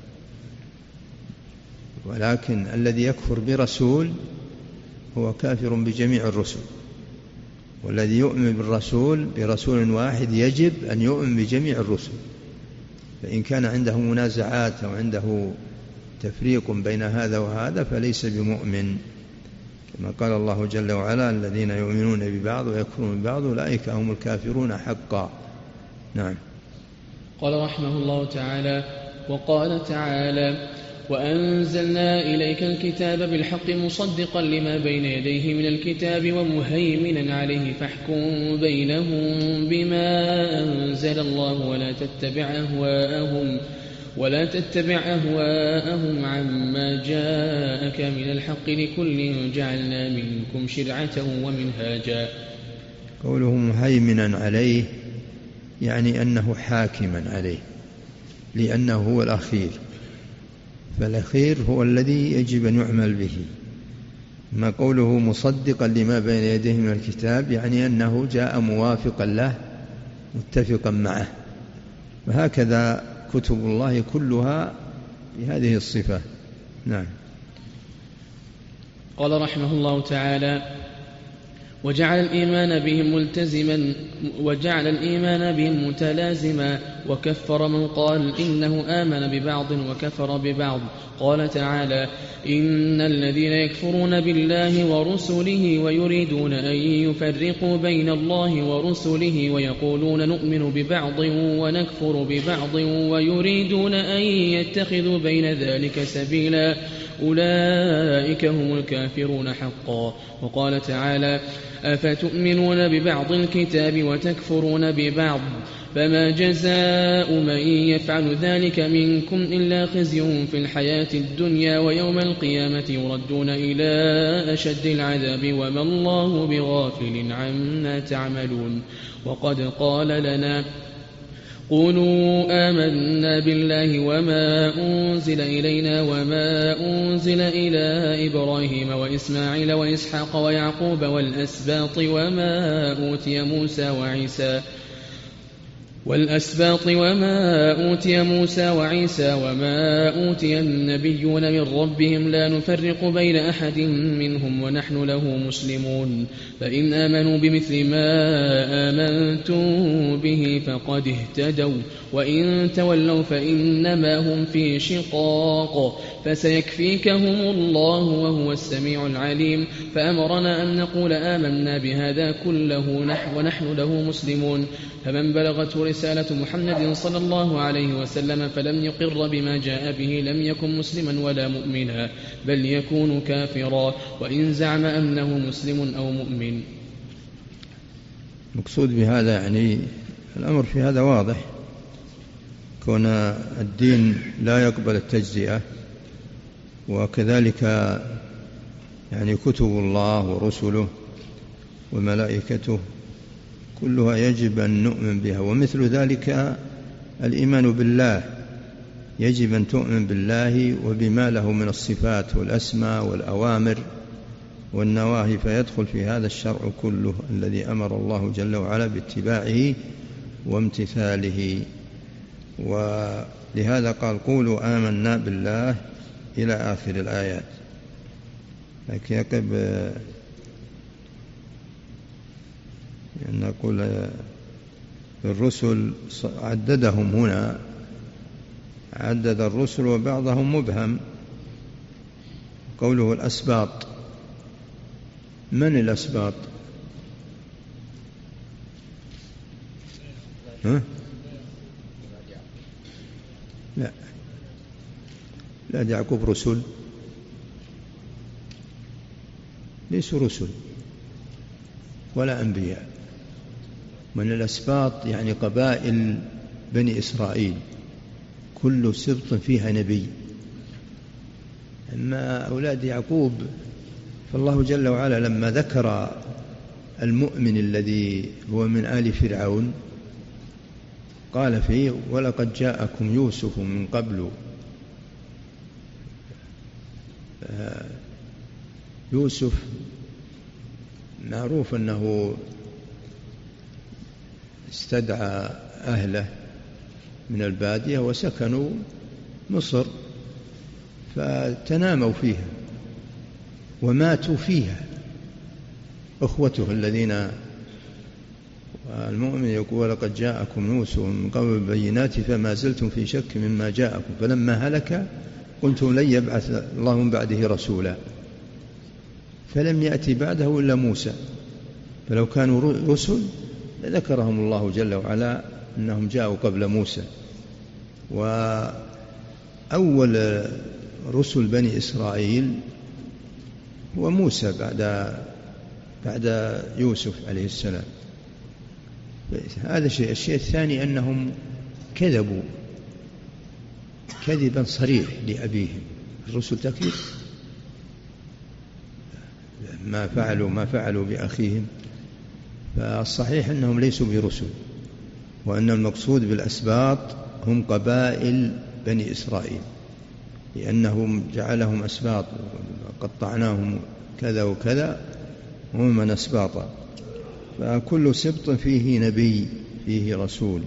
ولكن الذي يكفر برسول هو كافر بجميع الرسل، والذي يؤمن بالرسول برسول واحد يجب أن يؤمن بجميع الرسل. فإن كان عنده منازعات أو عنده تفريق بين هذا وهذا فليس بمؤمن، كما قال الله جل وعلا: الذين يؤمنون ببعض ويكفرون ببعض أولئك هم الكافرون حقا. نعم. قال رحمه الله تعالى: وقال تعالى: وأنزلنا إليك الكتاب بالحق مصدقا لما بين يديه من الكتاب ومهيمنا عليه فاحكم بينهم بما أنزل الله ولا تتبع أهواءهم ولا تتبع أهواءهم عما جاءك من الحق لكل جعلنا منكم شرعة ومنهاجا. قوله مهيمنا عليه يعني أنه حاكما عليه، لأنه هو الأخير، فالأخير هو الذي يجب أن يعمل به. ما قوله مصدقا لما بين يديه من الكتاب يعني أنه جاء موافقا له متفقا معه، وهكذا كتب الله كلها بهذه الصفة. نعم. قال رحمه الله تعالى: وجعل الإيمان بهم ملتزما وجعل الإيمان بهم متلازما، وكفر من قال إنه آمن ببعض وكفر ببعض. قال تعالى: إن الذين يكفرون بالله ورسله ويريدون أن يفرقوا بين الله ورسله ويقولون نؤمن ببعض ونكفر ببعض ويريدون أن يتخذوا بين ذلك سبيلا أولئك هم الكافرون حقا. وقال تعالى: أفتؤمنون ببعض الكتاب وتكفرون ببعض فما جزاء من يفعل ذلك منكم إلا خزي في الحياة الدنيا ويوم القيامة يردون إلى أشد العذاب وما الله بغافل عما تعملون. وقد قال لنا: قولوا آمنا بالله وما أنزل إلينا وما أنزل إلى إبراهيم وإسماعيل وإسحاق ويعقوب والأسباط وما أوتي موسى وعيسى والأسباط وما أوتي موسى وعيسى وما أوتي النبيون من ربهم لا نفرق بين أحد منهم ونحن له مسلمون فإن آمنوا بمثل ما آمنتم به فقد اهتدوا وإن تولوا فإنما هم في شقاق فسيكفيكهم الله وهو السميع العليم فأمرنا أن نقول آمنا بهذا كله ونحن له مسلمون فمن بلغته رسالة محمد صلى الله عليه وسلم فلم يقر بما جاء به لم يكن مسلما ولا مؤمنا بل يكون كافرا وإن زعم أنه مسلم أو مؤمن. مقصود بهذا يعني الأمر في هذا واضح، كون الدين لا يقبل التجزئة، وكذلك يعني كتب الله ورسله وملائكته كلها يجب أن نؤمن بها، ومثل ذلك الإيمان بالله يجب أن تؤمن بالله وبما له من الصفات والأسماء والأوامر والنواهي، فيدخل في هذا الشرع كله الذي أمر الله جل وعلا باتباعه وامتثاله. ولهذا قال قولوا آمنا بالله إلى آخر الآيات. لكن يقب أن نقول الرسل عددهم هنا، عدد الرسل وبعضهم مبهم. قوله الأسباط، من الأسباط؟ ها؟ لا لا يعقوب رسل، ليسوا رسل ولا أنبياء. من الأسباط يعني قبائل بني إسرائيل، كل سبط فيها نبي. أما أولاد يعقوب فالله جل وعلا لما ذكر المؤمن الذي هو من آل فرعون قال فيه ولقد جاءكم يوسف من قبل. يوسف معروف أنه استدعى أهله من البادية وسكنوا مصر، فتناموا فيها وماتوا فيها أخوته الذين. المؤمن يقول لقد جاءكم يوسف من قبل البينات فما زلتم في شك مما جاءكم فلما هلك قلتم لن يبعث الله من بعده رسولا فلم يأتي بعده إلا موسى. فلو كانوا رسل لذكرهم الله جل وعلا أنهم جاءوا قبل موسى. وأول رسل بني إسرائيل هو موسى بعد بعد يوسف عليه السلام. هذا شيء. الشيء الثاني أنهم كذبوا كذبا صريح لأبيهم. الرسل تكذب ما فعلوا ما فعلوا بأخيهم. فالصحيح أنهم ليسوا برسل، وأن المقصود بالأسباط هم قبائل بني إسرائيل، لأنهم جعلهم أسباط قطعناهم كذا وكذا هم من أسباطا. فكل سبط فيه نبي فيه رسول،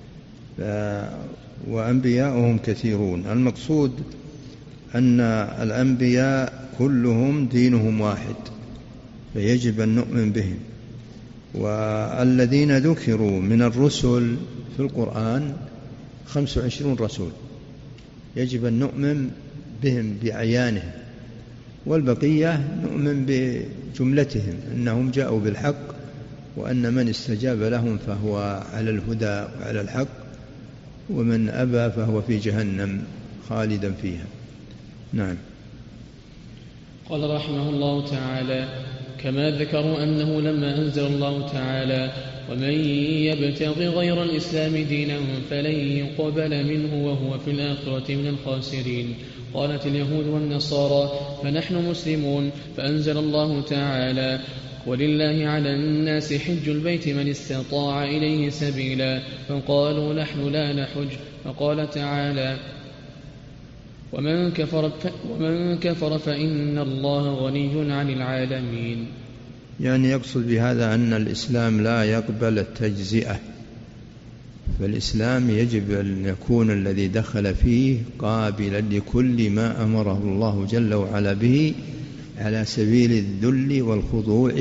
وأنبياؤهم كثيرون. المقصود أن الأنبياء كلهم دينهم واحد فيجب أن نؤمن بهم. والذين ذكروا من الرسل في القرآن خمس وعشرون رسول يجب أن نؤمن بهم بعيانهم، والبقية نؤمن بجملتهم أنهم جاءوا بالحق، وأن من استجاب لهم فهو على الهدى وعلى الحق، ومن أبى فهو في جهنم خالدا فيها. نعم. قال رحمه الله تعالى: كما ذكروا أنه لما أنزل الله تعالى: ومن يبتغي غير الإسلام دينا فلن يقبل منه وهو في الآخرة من الخاسرين، قالت اليهود والنصارى فنحن مسلمون، فأنزل الله تعالى: ولله على الناس حج البيت من استطاع إليه سبيلا، فقالوا نحن لا نحج. فقال تعالى: ومن كفر, ومن كفر فإن الله غني عن العالمين. يعني يقصد بهذا أن الإسلام لا يقبل التجزئة، فالإسلام يجب أن يكون الذي دخل فيه قابلا لكل ما أمره الله جل وعلا به على سبيل الذل والخضوع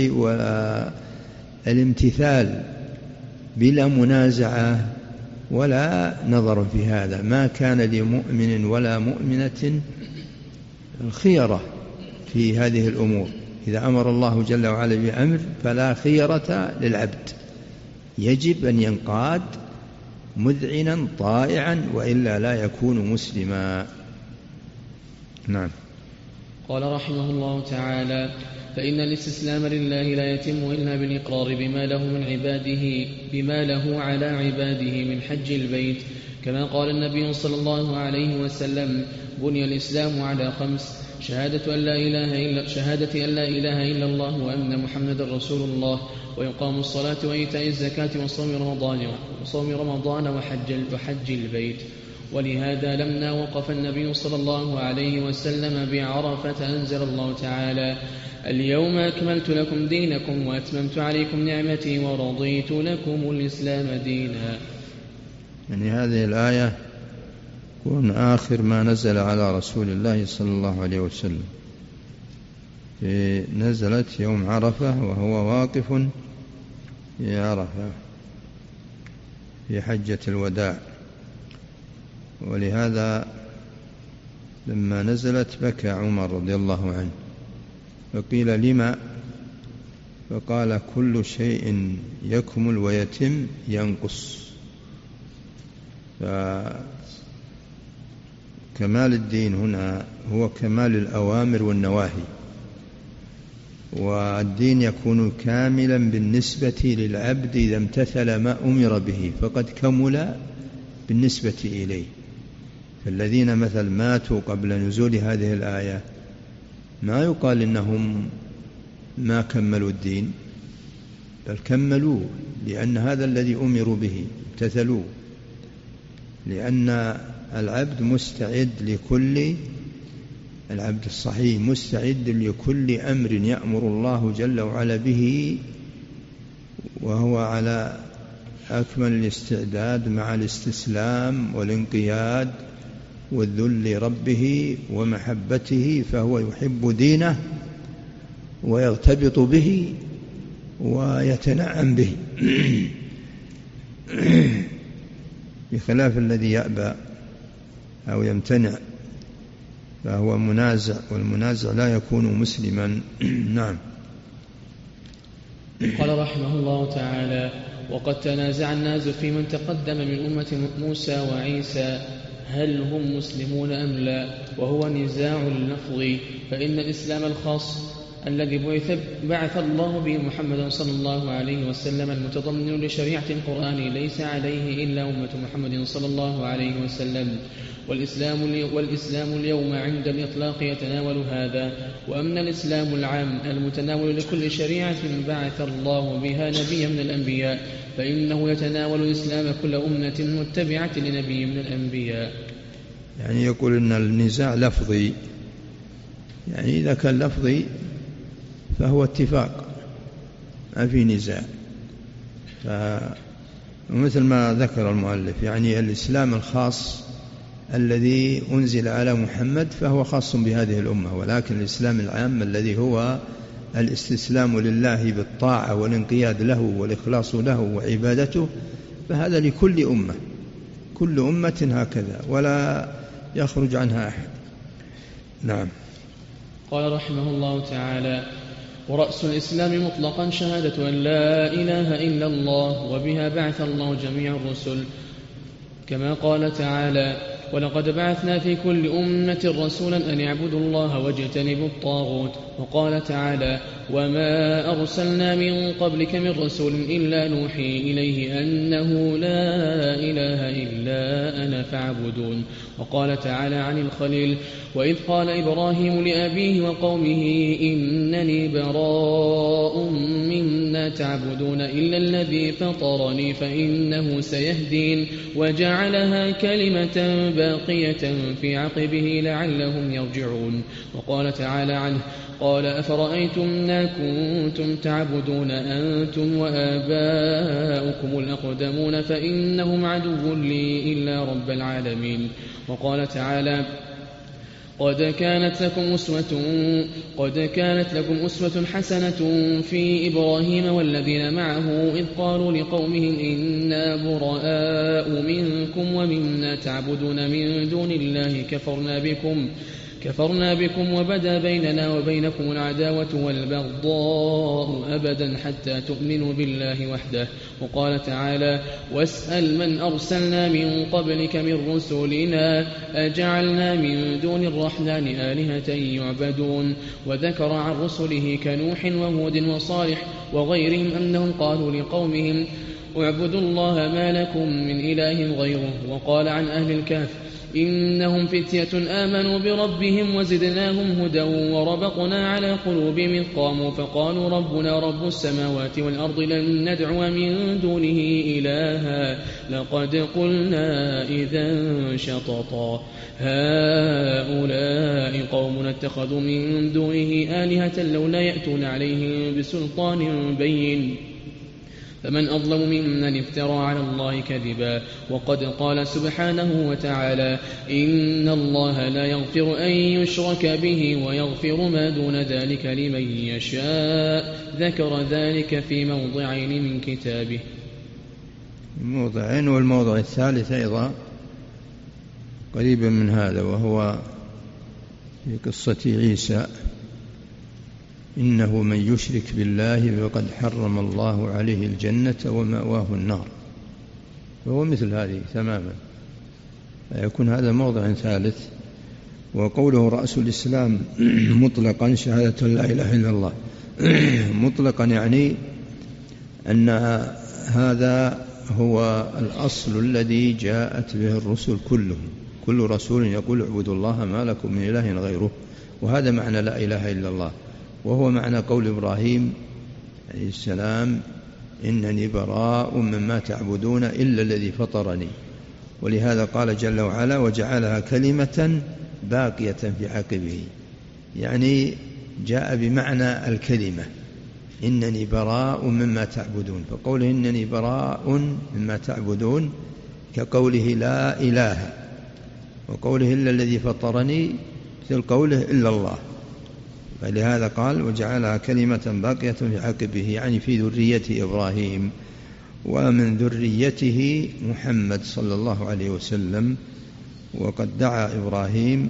والامتثال بلا منازعة ولا نظر في هذا. ما كان لمؤمن ولا مؤمنة الخيرة في هذه الأمور. إذا أمر الله جل وعلا بأمر فلا خيرة للعبد، يجب أن ينقاد مذعنا طائعا وإلا لا يكون مسلما. نعم. قال رحمه الله تعالى: فإن الاستسلام لله لا يتم إلا بالإقرار بما له من عباده بما له على عباده من حج البيت، كما قال النبي صلى الله عليه وسلم: بني الإسلام على خمس: شهادة أن لا إله إلا شهادة أن لا إله إلا الله وأن محمد رسول الله، ويقام الصلاة وإيتاء الزكاة وصوم رمضان وصوم رمضان وحج وحج البيت. ولهذا لما وقف النبي صلى الله عليه وسلم بعرفة أنزل الله تعالى: اليوم أكملت لكم دينكم وأتممت عليكم نعمتي ورضيت لكم الإسلام دينا. يعني هذه الآية تكون آخر ما نزل على رسول الله صلى الله عليه وسلم، نزلت يوم عرفة وهو واقف في عرفة في حجة الوداع. ولهذا لما نزلت بكى عمر رضي الله عنه، فقيل: لما؟ فقال: كل شيء يكمل ويتم ينقص. فكمال الدين هنا هو كمال الأوامر والنواهي، والدين يكون كاملا بالنسبة للعبد إذا امتثل ما أمر به فقد كمل بالنسبة إليه. فالذين مثل ماتوا قبل نزول هذه الآية ما يقال إنهم ما كملوا الدين، بل كملوا، لأن هذا الذي أمروا به امتثلوا، لأن العبد مستعد لكل العبد الصحيح مستعد لكل أمر يأمر الله جل وعلا به، وهو على أكمل الاستعداد مع الاستسلام والانقياد والذل لربه ومحبته، فهو يحب دينه ويرتبط به ويتنعم به بخلاف الذي يأبى أو يمتنع فهو منازع، والمنازع لا يكون مسلما. نعم. قال رحمه الله تعالى: وقد تنازع الناس في من تقدم من أمة موسى وعيسى هل هم مسلمون أم لا، وهو نزاع لفظي، فإن الإسلام الخاص الذي بعث, بعث الله به محمد صلى الله عليه وسلم المتضمن لشريعة القرآن ليس عليه إلا أمة محمد صلى الله عليه وسلم، والإسلام, والإسلام اليوم عند الإطلاق يتناول هذا. وأما الإسلام العام المتناول لكل شريعة بعث الله بها نبيا من الأنبياء فإنه يتناول إسلام كل أمة متبعة لنبي من الأنبياء. يعني يقول إن النزاع لفظي، يعني إذا كان لفظي فهو اتفاق ما في نزاع، فمثل ما ذكر المؤلف يعني الإسلام الخاص الذي أنزل على محمد فهو خاص بهذه الأمة، ولكن الإسلام العام الذي هو الاستسلام لله بالطاعة والانقياد له والإخلاص له وعبادته فهذا لكل أمة، كل أمة هكذا ولا يخرج عنها أحد. نعم. قال رحمه الله تعالى: ورأس الإسلام مطلقا شهادة أن لا إله إلا الله، وبها بعث الله جميع الرسل، كما قال تعالى: ولقد بعثنا في كل أمة رسولا أن يعبدوا الله واجتنبوا الطاغوت. وقال تعالى: وما أرسلنا من قبلك من رسول إلا نوحي إليه أنه لا إله إلا أنا فاعبدون. وقال تعالى عن الخليل: وإذ قال إبراهيم لأبيه وقومه إنني براء مما تعبدون إلا الذي فطرني فإنه سيهدين، وجعلها كلمة باقية في عقبه لعلهم يرجعون. وقال تعالى عنه: قال أفرأيتم ما كنتم تعبدون أنتم وآباؤكم الأقدمون فإنهم عدو لي إلا رب العالمين. وقال تعالى قد كانت لكم أسوة قد كانت لكم أسوة حسنة في إبراهيم والذين معه إذ قالوا لقومهم إنا براء منكم ومما تعبدون من دون الله كفرنا بكم كفرنا بكم وبدا بيننا وبينكم العداوة والبغضاء أبدا حتى تؤمنوا بالله وحده. وقال تعالى واسأل من أرسلنا من قبلك من رسلنا أجعلنا من دون الرحمن آلهة يعبدون. وذكر عن رسله كنوح وهود وصالح وغيرهم أنهم قالوا لقومهم اعبدوا الله ما لكم من إله غيره. وقال عن أهل الكهف إنهم فتية آمنوا بربهم وزدناهم هدى وربطنا على قلوبهم إذ قاموا فقالوا ربنا رب السماوات والأرض لن ندعو من دونه إلها لقد قلنا إذا شططا هؤلاء قوم اتخذوا من دونه آلهة لولا يأتون عليهم بسلطان بين فمن أظلم ممن افترى على الله كذبا. وقد قال سبحانه وتعالى إن الله لا يغفر أن يشرك به ويغفر ما دون ذلك لمن يشاء. ذكر ذلك في موضعين من كتابه. موضعين، والموضع الثالث أيضا قريبا من هذا وهو في قصة عيسى إنه من يشرك بالله فقد حرم الله عليه الجنة ومأواه النار، فهو مثل هذه تماما، يكون هذا موضع ثالث. وقوله رأس الإسلام مطلقا شهادة لا إله إلا الله مطلقا يعني أن هذا هو الأصل الذي جاءت به الرسل كلهم، كل رسول يقول اعبدوا الله ما لكم من إله غيره، وهذا معنى لا إله إلا الله، وهو معنى قول إبراهيم عليه السلام إنني براء مما تعبدون إلا الذي فطرني. ولهذا قال جل وعلا وجعلها كلمة باقية في عقبه، يعني جاء بمعنى الكلمة إنني براء مما تعبدون، فقوله إنني براء مما تعبدون كقوله لا إله، وقوله إلا الذي فطرني مثل قوله إلا الله. فلهذا قال وجعلها كلمة باقية في عقبه، يعني في ذرية إبراهيم ومن ذريته محمد صلى الله عليه وسلم. وقد دعا إبراهيم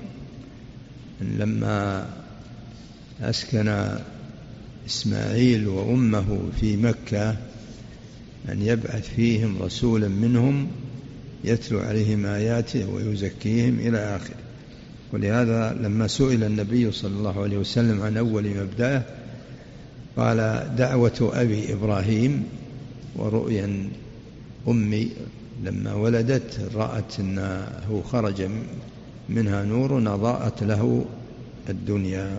لما أسكن إسماعيل وأمه في مكة أن يبعث فيهم رسولا منهم يتلو عليهم آياته ويزكيهم إلى آخره. ولهذا لما سئل النبي صلى الله عليه وسلم عن أول مبدأه قال دعوة أبي إبراهيم ورؤيا أمي لما ولدت رأت أنه خرج منها نور أضاءت له الدنيا.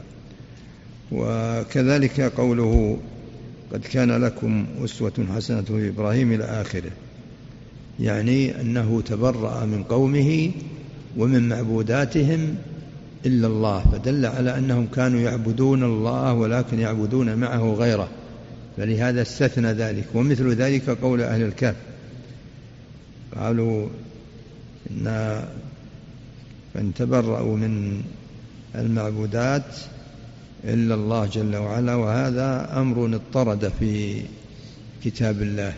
وكذلك قوله قد كان لكم أسوة حسنة في إبراهيم إلى آخره، يعني أنه تبرأ من قومه ومن معبوداتهم إلا الله، فدل على أنهم كانوا يعبدون الله ولكن يعبدون معه غيره، فلهذا استثنى ذلك. ومثل ذلك قول أهل الكهف قالوا إن من تبرأوا من المعبودات إلا الله جل وعلا، وهذا أمر اضطرد في كتاب الله،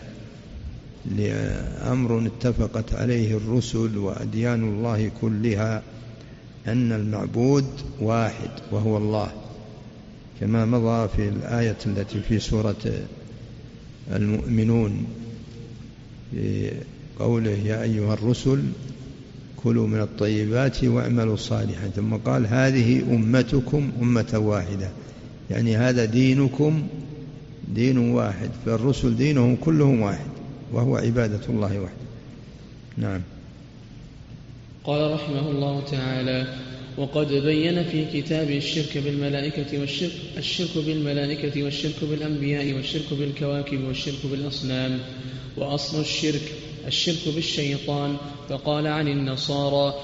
لأمر اتفقت عليه الرسل وأديان الله كلها أن المعبود واحد وهو الله، كما مضى في الآية التي في سورة المؤمنون في قوله يا أيها الرسل كلوا من الطيبات واعملوا صالحا، ثم قال هذه أمتكم أمة واحدة، يعني هذا دينكم دين واحد، فالرسل دينهم كلهم واحد وهو عبادة الله وحده. نعم. قال رحمه الله تعالى وقد بين في كتاب الشرك بالملائكة والشرك الشرك بالملائكة والشرك بالأنبياء والشرك بالكواكب والشرك بالأصنام. وأصل الشرك الشرك بالشيطان، فقال عن النصارى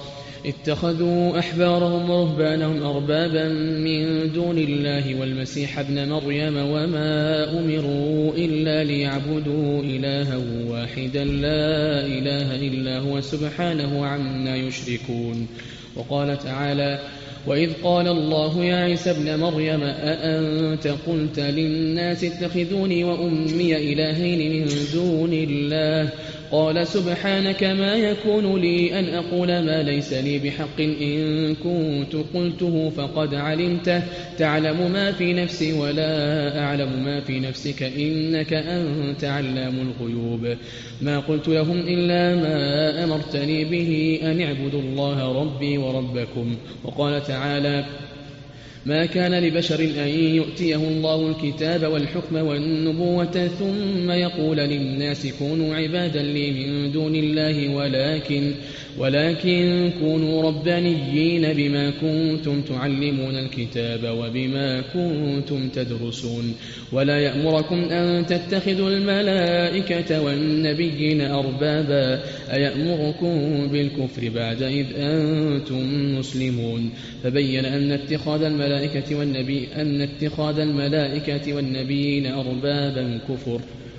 اتخذوا أحبارهم ورهبانهم أربابا من دون الله والمسيح ابن مريم وما أمروا إلا ليعبدوا إلها واحدا لا إله إلا هو سبحانه عما يشركون. وقال تعالى: وإذ قال الله يا عيسى ابن مريم أأنت قلت للناس اتخذوني وأمي إلهين من دون الله قال سبحانك ما يكون لي أن أقول ما ليس لي بحق إن كنت قلته فقد علمته تعلم ما في نفسي ولا أعلم ما في نفسك إنك أنت علام الغيوب. ما قلت لهم إلا ما أمرتني به أن اعبدوا الله ربي وربكم. وقال تعالى: ما كان لبشر أن يؤتيه الله الكتاب والحكم والنبوة ثم يقول للناس كونوا عبادا لي من دون الله ولكن ولكن كونوا ربانيين بما كنتم تعلمون الكتاب وبما كنتم تدرسون. ولا يأمركم أن تتخذوا الملائكة والنبيين أربابا أيأمركم بالكفر بعد إذ أنتم مسلمون. فبين أن اتخاذ الملائكة والنبي أن اتخاذ الملائكة والنبيين أربابا كفر.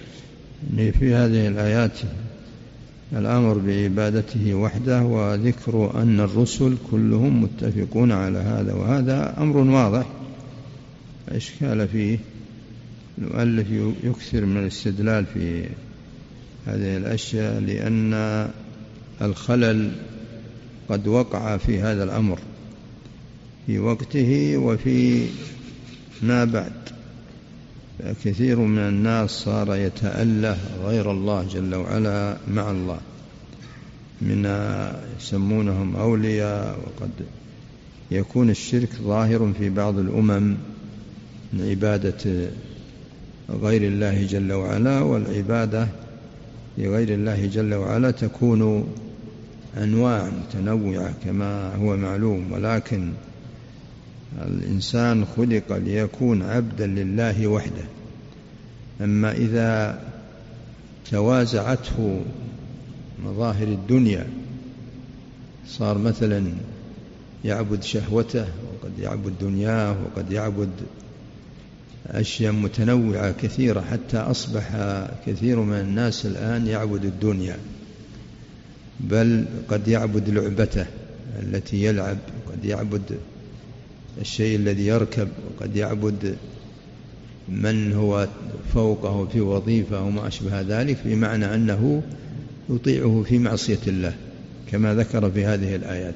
في هذه الآيات الأمر بعبادته وحده وذكر أن الرسل كلهم متفقون على هذا، وهذا أمر واضح إشكال فيه. المؤلف يكثر من الاستدلال في هذه الأشياء لأن الخلل قد وقع في هذا الأمر في وقته وفي ما بعد. كثير من الناس صار يتأله غير الله جل وعلا مع الله، من يسمونهم أولياء، وقد يكون الشرك ظاهر في بعض الأمم من عبادة غير الله جل وعلا. والعبادة لغير الله جل وعلا تكون أنواع متنوعة كما هو معلوم، ولكن الإنسان خلق ليكون عبدا لله وحده. أما إذا توازعته مظاهر الدنيا صار مثلا يعبد شهوته وقد يعبد دنياه وقد يعبد أشياء متنوعة كثيرة، حتى أصبح كثير من الناس الآن يعبد الدنيا، بل قد يعبد لعبته التي يلعب، وقد يعبد الشيء الذي يركب، وقد يعبد من هو فوقه في وظيفة وما أشبه ذلك، بمعنى أنه يطيعه في معصية الله كما ذكر في هذه الآيات.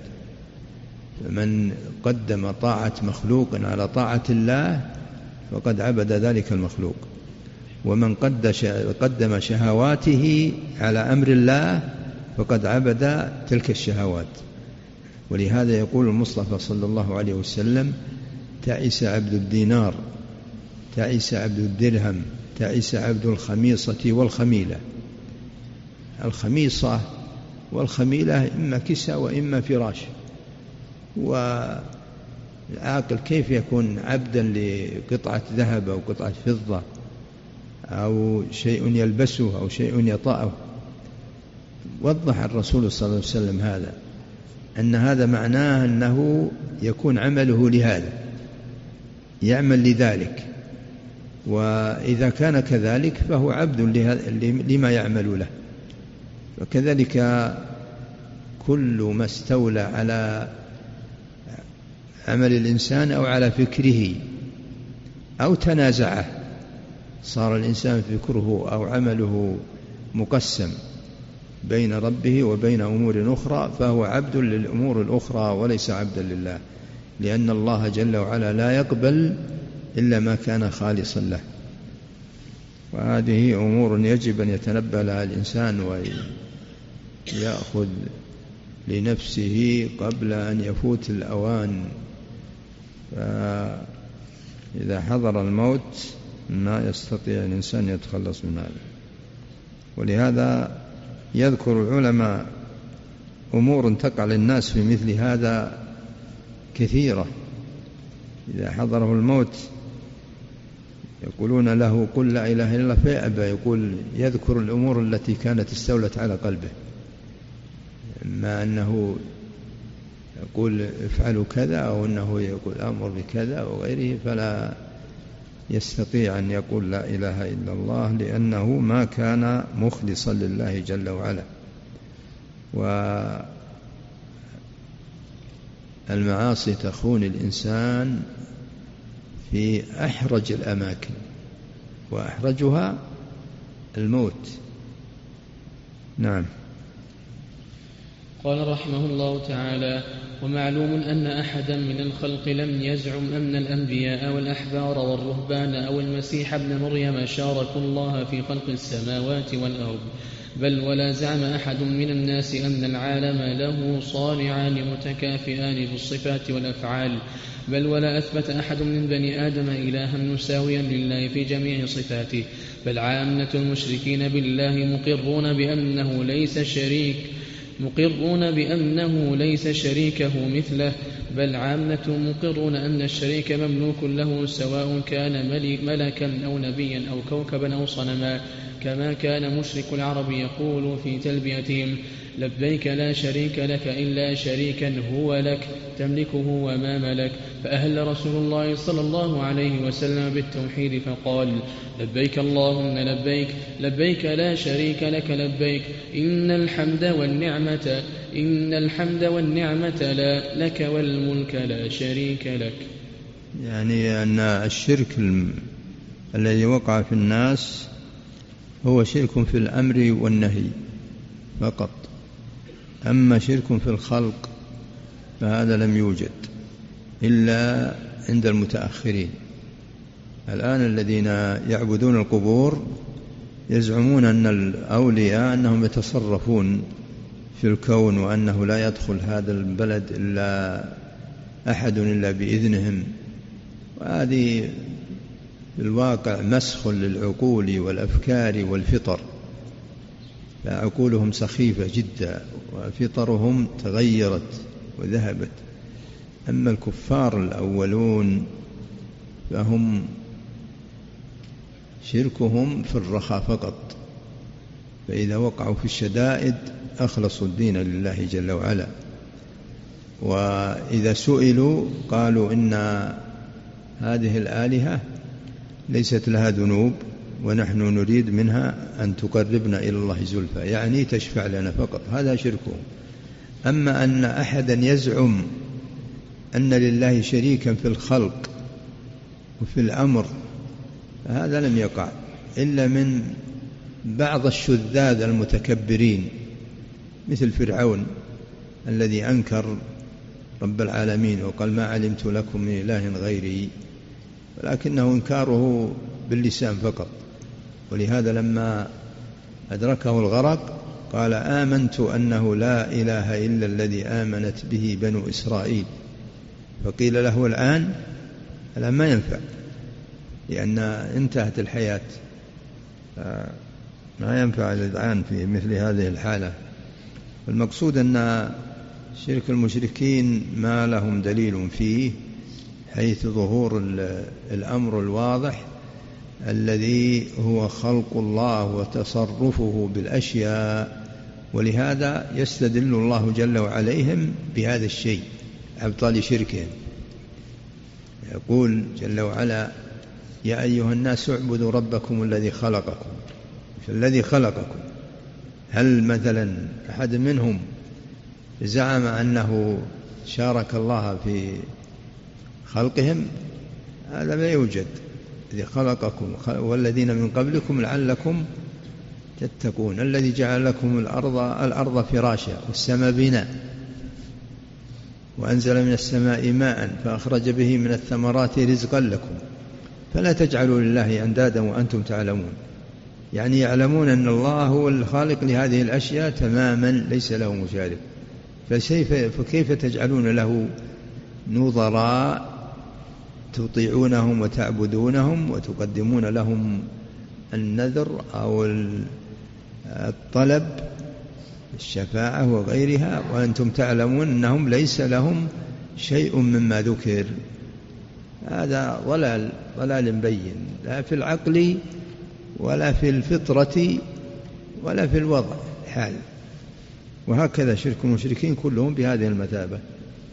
من قدم طاعة مخلوق على طاعة الله فقد عبد ذلك المخلوق، ومن قدم شهواته على أمر الله فقد عبد تلك الشهوات. ولهذا يقول المصطفى صلى الله عليه وسلم: تعس عبد الدينار، تعس عبد الدرهم، تعس عبد الخميصة والخميلة. الخميصة والخميلة إما كساء وإما فراش، والعاقل كيف يكون عبدا لقطعة ذهب أو قطعة فضة أو شيء يلبسه أو شيء يطأه؟ وضح الرسول صلى الله عليه وسلم هذا، أن هذا معناه أنه يكون عمله لهذا، يعمل لذلك، وإذا كان كذلك فهو عبد لما يعمل له. وكذلك كل ما استولى على عمل الإنسان أو على فكره أو تنازعه، صار الإنسان فكره أو عمله مقسم بين ربه وبين أمور أخرى، فهو عبد للأمور الأخرى وليس عبدا لله، لأن الله جل وعلا لا يقبل إلا ما كان خالصا له. وهذه أمور يجب أن يتنبه لها الإنسان ويأخذ لنفسه قبل أن يفوت الأوان، فإذا حضر الموت ما يستطيع الإنسان يتخلص من هذا. ولهذا يذكر العلماء أمور تقع للناس في مثل هذا كثيرة. إذا حضره الموت يقولون له: قل لا إله إلا الله، فيأبى، يقول يذكر الأمور التي كانت استولت على قلبه، ما أنه يقول افعلوا كذا أو أنه يقول أمر بكذا وغيره، فلا يستطيع أن يقول لا إله إلا الله، لأنه ما كان مخلصا لله جل وعلا. والمعاصي تخون الإنسان في أحرج الأماكن، وأحرجها الموت. نعم. قال رحمه الله تعالى: ومعلوم أن أحدا من الخلق لم يزعم أن الأنبياء والأحبار والرهبان أو المسيح ابن مريم شاركوا الله في خلق السماوات والأرض، بل ولا زعم أحد من الناس أن العالم له صانعان متكافئان في الصفات والأفعال، بل ولا أثبت أحد من بني آدم إلها مساويا لله في جميع صفاته، بل عامة المشركين بالله مقرون بأنه ليس شريك مقرون بأنه ليس شريكه مثله، بل عامة مقرون أن الشريك مملوك له، سواء كان ملكا أو نبيا أو كوكبا أو صنما، كما كان مشرك العرب يقول في تلبيتهم: لبيك لا شريك لك إلا شريكا هو لك تملكه وما ملك. فأهل رسول الله صلى الله عليه وسلم بالتوحيد فقال: لبيك اللهم لبيك، لبيك لا شريك لك لبيك، إن الحمد والنعمة إن الحمد والنعمة لا لك والملك لا شريك لك. يعني أن الشرك الذي وقع في الناس هو شرك في الأمر والنهي فقط، أما شرك في الخلق فهذا لم يوجد إلا عند المتأخرين. الآن الذين يعبدون القبور يزعمون أن الأولياء أنهم يتصرفون في الكون، وأنه لا يدخل هذا البلد إلا أحد إلا بإذنهم، وهذه في الواقع مسخ للعقول والأفكار والفطر، فعقولهم سخيفة جدا وفطرهم تغيرت وذهبت. أما الكفار الأولون فهم شركهم في الرخاء فقط، فإذا وقعوا في الشدائد أخلصوا الدين لله جل وعلا، وإذا سئلوا قالوا إن هذه الآلهة ليست لها ذنوب ونحن نريد منها أن تقربنا إلى الله زلفى، يعني تشفع لنا فقط، هذا شركهم. أما أن أحدا يزعم أن لله شريكا في الخلق وفي الأمر هذا لم يقع إلا من بعض الشذاذ المتكبرين مثل فرعون الذي أنكر رب العالمين وقال: ما علمت لكم من إله غيري، ولكنه إنكاره باللسان فقط. ولهذا لما أدركه الغرق قال: آمنت أنه لا إله إلا الذي آمنت به بنو إسرائيل. فقيل له: الآن الآن ما ينفع، لأن انتهت الحياة، ما ينفع الآن في مثل هذه الحالة. المقصود أن شرك المشركين ما لهم دليل فيه، حيث ظهور الأمر الواضح الذي هو خلق الله وتصرفه بالأشياء، ولهذا يستدل الله جل وعليهم بهذا الشيء أبطال شركهم. يقول جل وعلا: يا أيها الناس اعبدوا ربكم الذي خلقكم. فالذي خلقكم، هل مثلا أحد منهم زعم أنه شارك الله في خلقهم؟ هذا لا يوجد. الذي خلقكم والذين من قبلكم لعلكم تتقون، الذي جعل لكم الأرض الأرض فراشا والسماء بناء، وأنزل من السماء ماء فأخرج به من الثمرات رزقا لكم، فلا تجعلوا لله أندادا وأنتم تعلمون. يعني يعلمون أن الله هو الخالق لهذه الأشياء تماما، ليس له مشارك، فكيف تجعلون له نظراء تطيعونهم وتعبدونهم وتقدمون لهم النذر أو الطلب الشفاعة وغيرها، وأنتم تعلمون أنهم ليس لهم شيء مما ذكر. هذا ضلال ضلال بين، لا في العقل ولا في الفطرة ولا في الوضع حال. وهكذا شرك المشركين كلهم بهذه المثابة.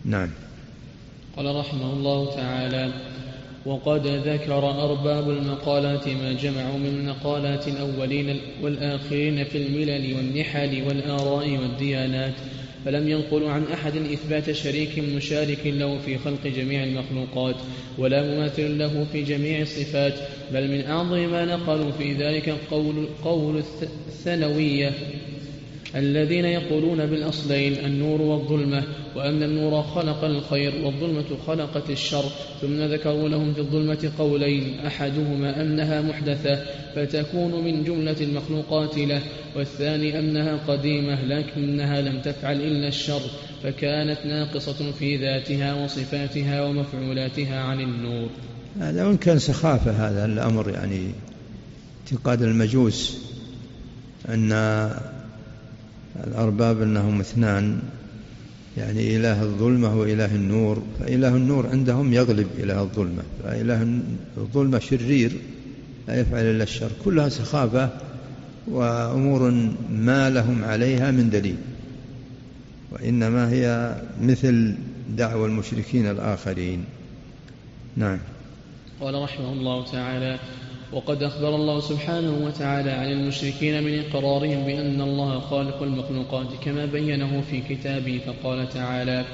نعم. قال رحمه الله تعالى: وقد ذكر أرباب المقالات ما جمعوا من مقالات الأولين والآخرين في الملل والنحل والآراء والديانات، فلم ينقلوا عن أحد إثبات شريك مشارك له في خلق جميع المخلوقات ولا مماثل له في جميع الصفات، بل من أعظم ما نقلوا في ذلك قول, قول الثانوية الذين يقولون بالأصلين النور والظلمة، وأن النور خلق الخير والظلمة خلقت الشر، ثم ذكروا لهم في الظلمة قولين: أحدهما أنها محدثة فتكون من جملة المخلوقات له، والثاني أنها قديمة لكنها لم تفعل إلا الشر فكانت ناقصة في ذاتها وصفاتها ومفعولاتها عن النور. هذا وإن كان سخافة هذا الأمر، يعني اعتقاد المجوس أن الأرباب أنهم اثنان، يعني إله الظلمة وإله النور، فإله النور عندهم يغلب إله الظلمة، فإله الظلمة شرير لا يفعل إلا الشر. كلها سخافة وأمور ما لهم عليها من دليل، وإنما هي مثل دعوى المشركين الآخرين. نعم. قال رحمه الله تعالى: وقد أخبر الله سبحانه وتعالى عن المشركين من إقرارهم بأن الله خالق المخلوقات كما بينه في كتابه، فقال تعالى: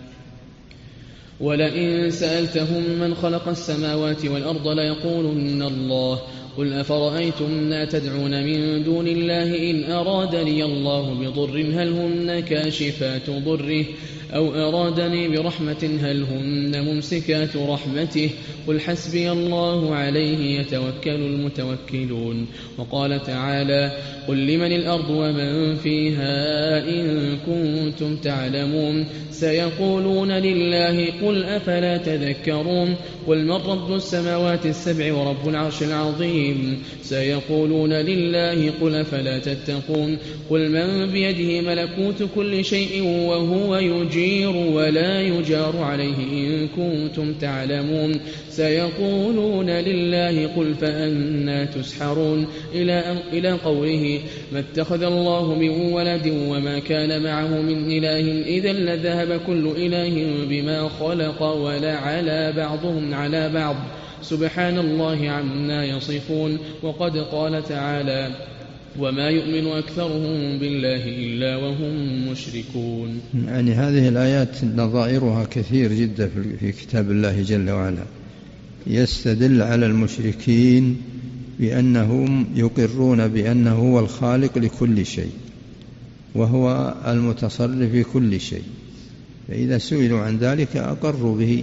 ولئن سألتهم من خلق السماوات والأرض ليقولن الله قل أفرأيتم ما تدعون من دون الله إن أرادني الله بضر هل هن كاشفات ضره أو أرادني برحمة هل هن ممسكات رحمته قل حسبي الله عليه يتوكل المتوكلون. وقال تعالى: قل لمن الأرض ومن فيها إن كنتم تعلمون سيقولون لله قل أفلا تذكرون قل من رب السماوات السبع ورب العرش العظيم سيقولون لله قل أفلا تتقون قل من بيده ملكوت كل شيء وهو يجير ولا يجار عليه إن كنتم تعلمون سيقولون لله قل فأنى تسحرون إلى قوله: ما اتخذ الله من ولد وما كان معه من إله إذا لذهب كل إله بما خلق ولعلى بعضهم على بعض سبحان الله عما يصفون. وقد قال تعالى: وما يؤمن أكثرهم بالله إلا وهم مشركون. يعني هذه الآيات نظائرها كثير جدا في كتاب الله جل وعلا، يستدل على المشركين بأنهم يقرون بأنه هو الخالق لكل شيء وهو المتصرف في كل شيء، فإذا سئلوا عن ذلك أقروا به.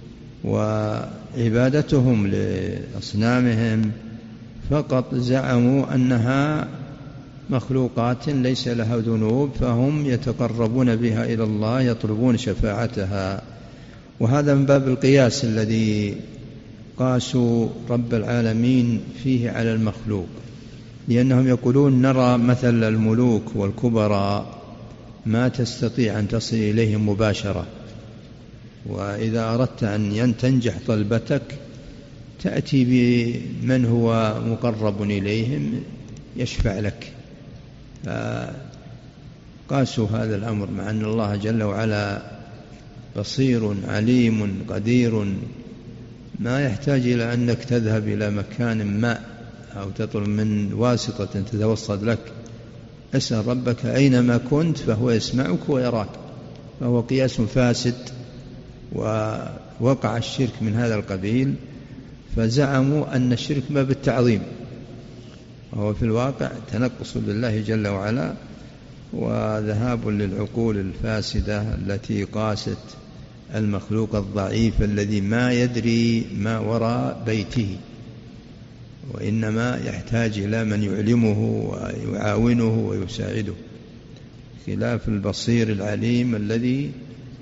وعبادتهم لأصنامهم فقط زعموا أنها مخلوقات ليس لها ذنوب، فهم يتقربون بها إلى الله يطلبون شفاعتها. وهذا من باب القياس الذي قاسوا رب العالمين فيه على المخلوق، لأنهم يقولون نرى مثل الملوك والكبراء ما تستطيع أن تصل إليهم مباشرة، وإذا أردت أن تنجح طلبتك تأتي بمن هو مقرب إليهم يشفع لك. قاسوا هذا الأمر، مع أن الله جل وعلا بصير عليم قدير، ما يحتاج إلى أنك تذهب إلى مكان ما أو تطلب من واسطة تتوصل لك. اسأل ربك أينما كنت فهو يسمعك ويراك، فهو قياس فاسد، ووقع الشرك من هذا القبيل. فزعموا أن الشرك ما بالتعظيم، وهو في الواقع تنقص بالله جل وعلا وذهاب للعقول الفاسدة التي قاست المخلوق الضعيف الذي ما يدري ما وراء بيته، وإنما يحتاج إلى من يعلمه ويعاونه ويساعده، خلاف البصير العليم الذي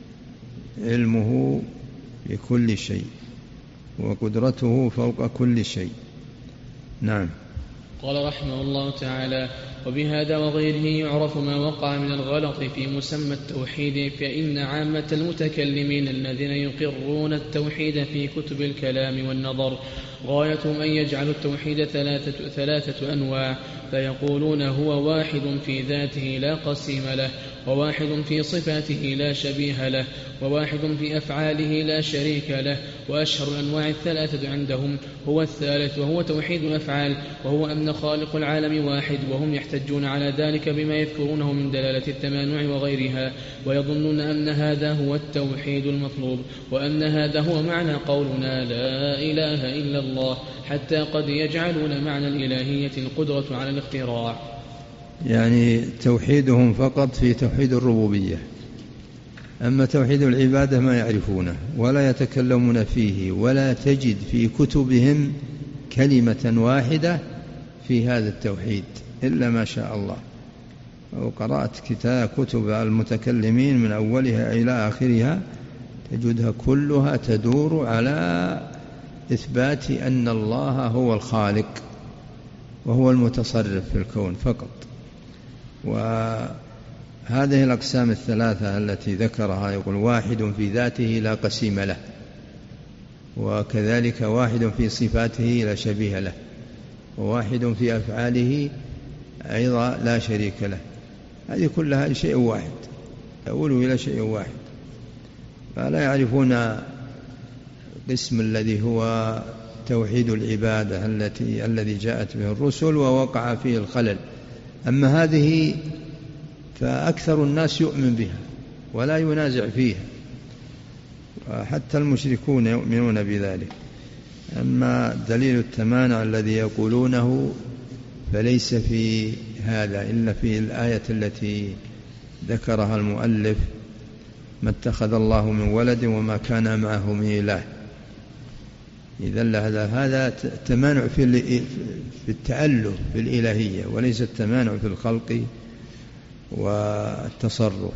علمه بكل شيء وقدرته فوق كل شيء. نعم. قال رحمه الله تعالى: وبهذا وغيره يعرف ما وقع من الغلط في مسمى التوحيد، فإن عامة المتكلمين الذين يقرون التوحيد في كتب الكلام والنظر غايتهم أن يجعلوا التوحيد ثلاثة, ثلاثة أنواع، فيقولون هو واحد في ذاته لا قسيم له، وواحد في صفاته لا شبيه له، وواحد في أفعاله لا شريك له. وأشهر الأنواع الثلاثة عندهم هو الثالث، وهو توحيد الأفعال، وهو أن خالق العالم واحد، وهم يحتجون على ذلك بما يذكرونه من دلالة التمانع وغيرها، ويظنون أن هذا هو التوحيد المطلوب، وأن هذا هو معنى قولنا لا إله إلا الله، حتى قد يجعلون معنى الإلهية القدرة على الاختراع. يعني توحيدهم فقط في توحيد الربوبية، أما توحيد العبادة ما يعرفونه ولا يتكلمون فيه، ولا تجد في كتبهم كلمة واحدة في هذا التوحيد إلا ما شاء الله. وقرأت كتاب كتب المتكلمين من أولها إلى آخرها تجدها كلها تدور على إثبات أن الله هو الخالق وهو المتصرف في الكون فقط. وهذه الأقسام الثلاثة التي ذكرها، يقول واحد في ذاته لا قسيم له، وكذلك واحد في صفاته لا شبيه له، وواحد في أفعاله أيضا لا شريك له. هذه كلها شيء واحد، يقولوا إلى شيء واحد، فلا يعرفون القسم الذي هو توحيد العبادة التي الذي جاءت به الرسل ووقع فيه الخلل. أما هذه فأكثر الناس يؤمن بها ولا ينازع فيها، وحتى المشركون يؤمنون بذلك. أما دليل التمانع الذي يقولونه فليس في هذا إلا في الآية التي ذكرها المؤلف: ما اتخذ الله من ولد وما كان معه من إله. إذن هذا هذا تمانع في في التأله في الإلهية، وليس التمانع في الخلق والتصرف.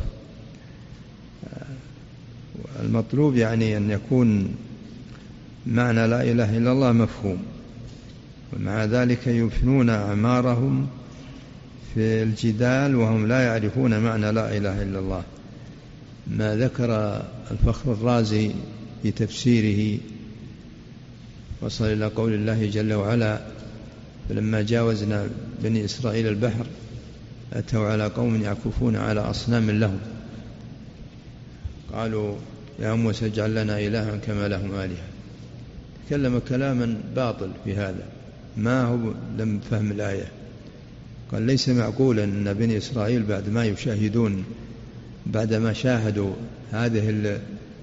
المطلوب يعني أن يكون معنى لا إله إلا الله مفهوم، ومع ذلك يفنون أعمارهم في الجدال وهم لا يعرفون معنى لا إله إلا الله. ما ذكر الفخر الرازي في تفسيره وصل إلى قول الله جل وعلا: فلما جاوزنا بني إسرائيل البحر أتوا على قوم يعكفون على أصنام لهم قالوا يا موسى اجعل لنا إلها كما لهم آلهة. تكلم كلاما باطل في هذا، ما هو لم فهم الآية. قال ليس معقولا أن بني إسرائيل بعد ما يشاهدون بعدما شاهدوا هذه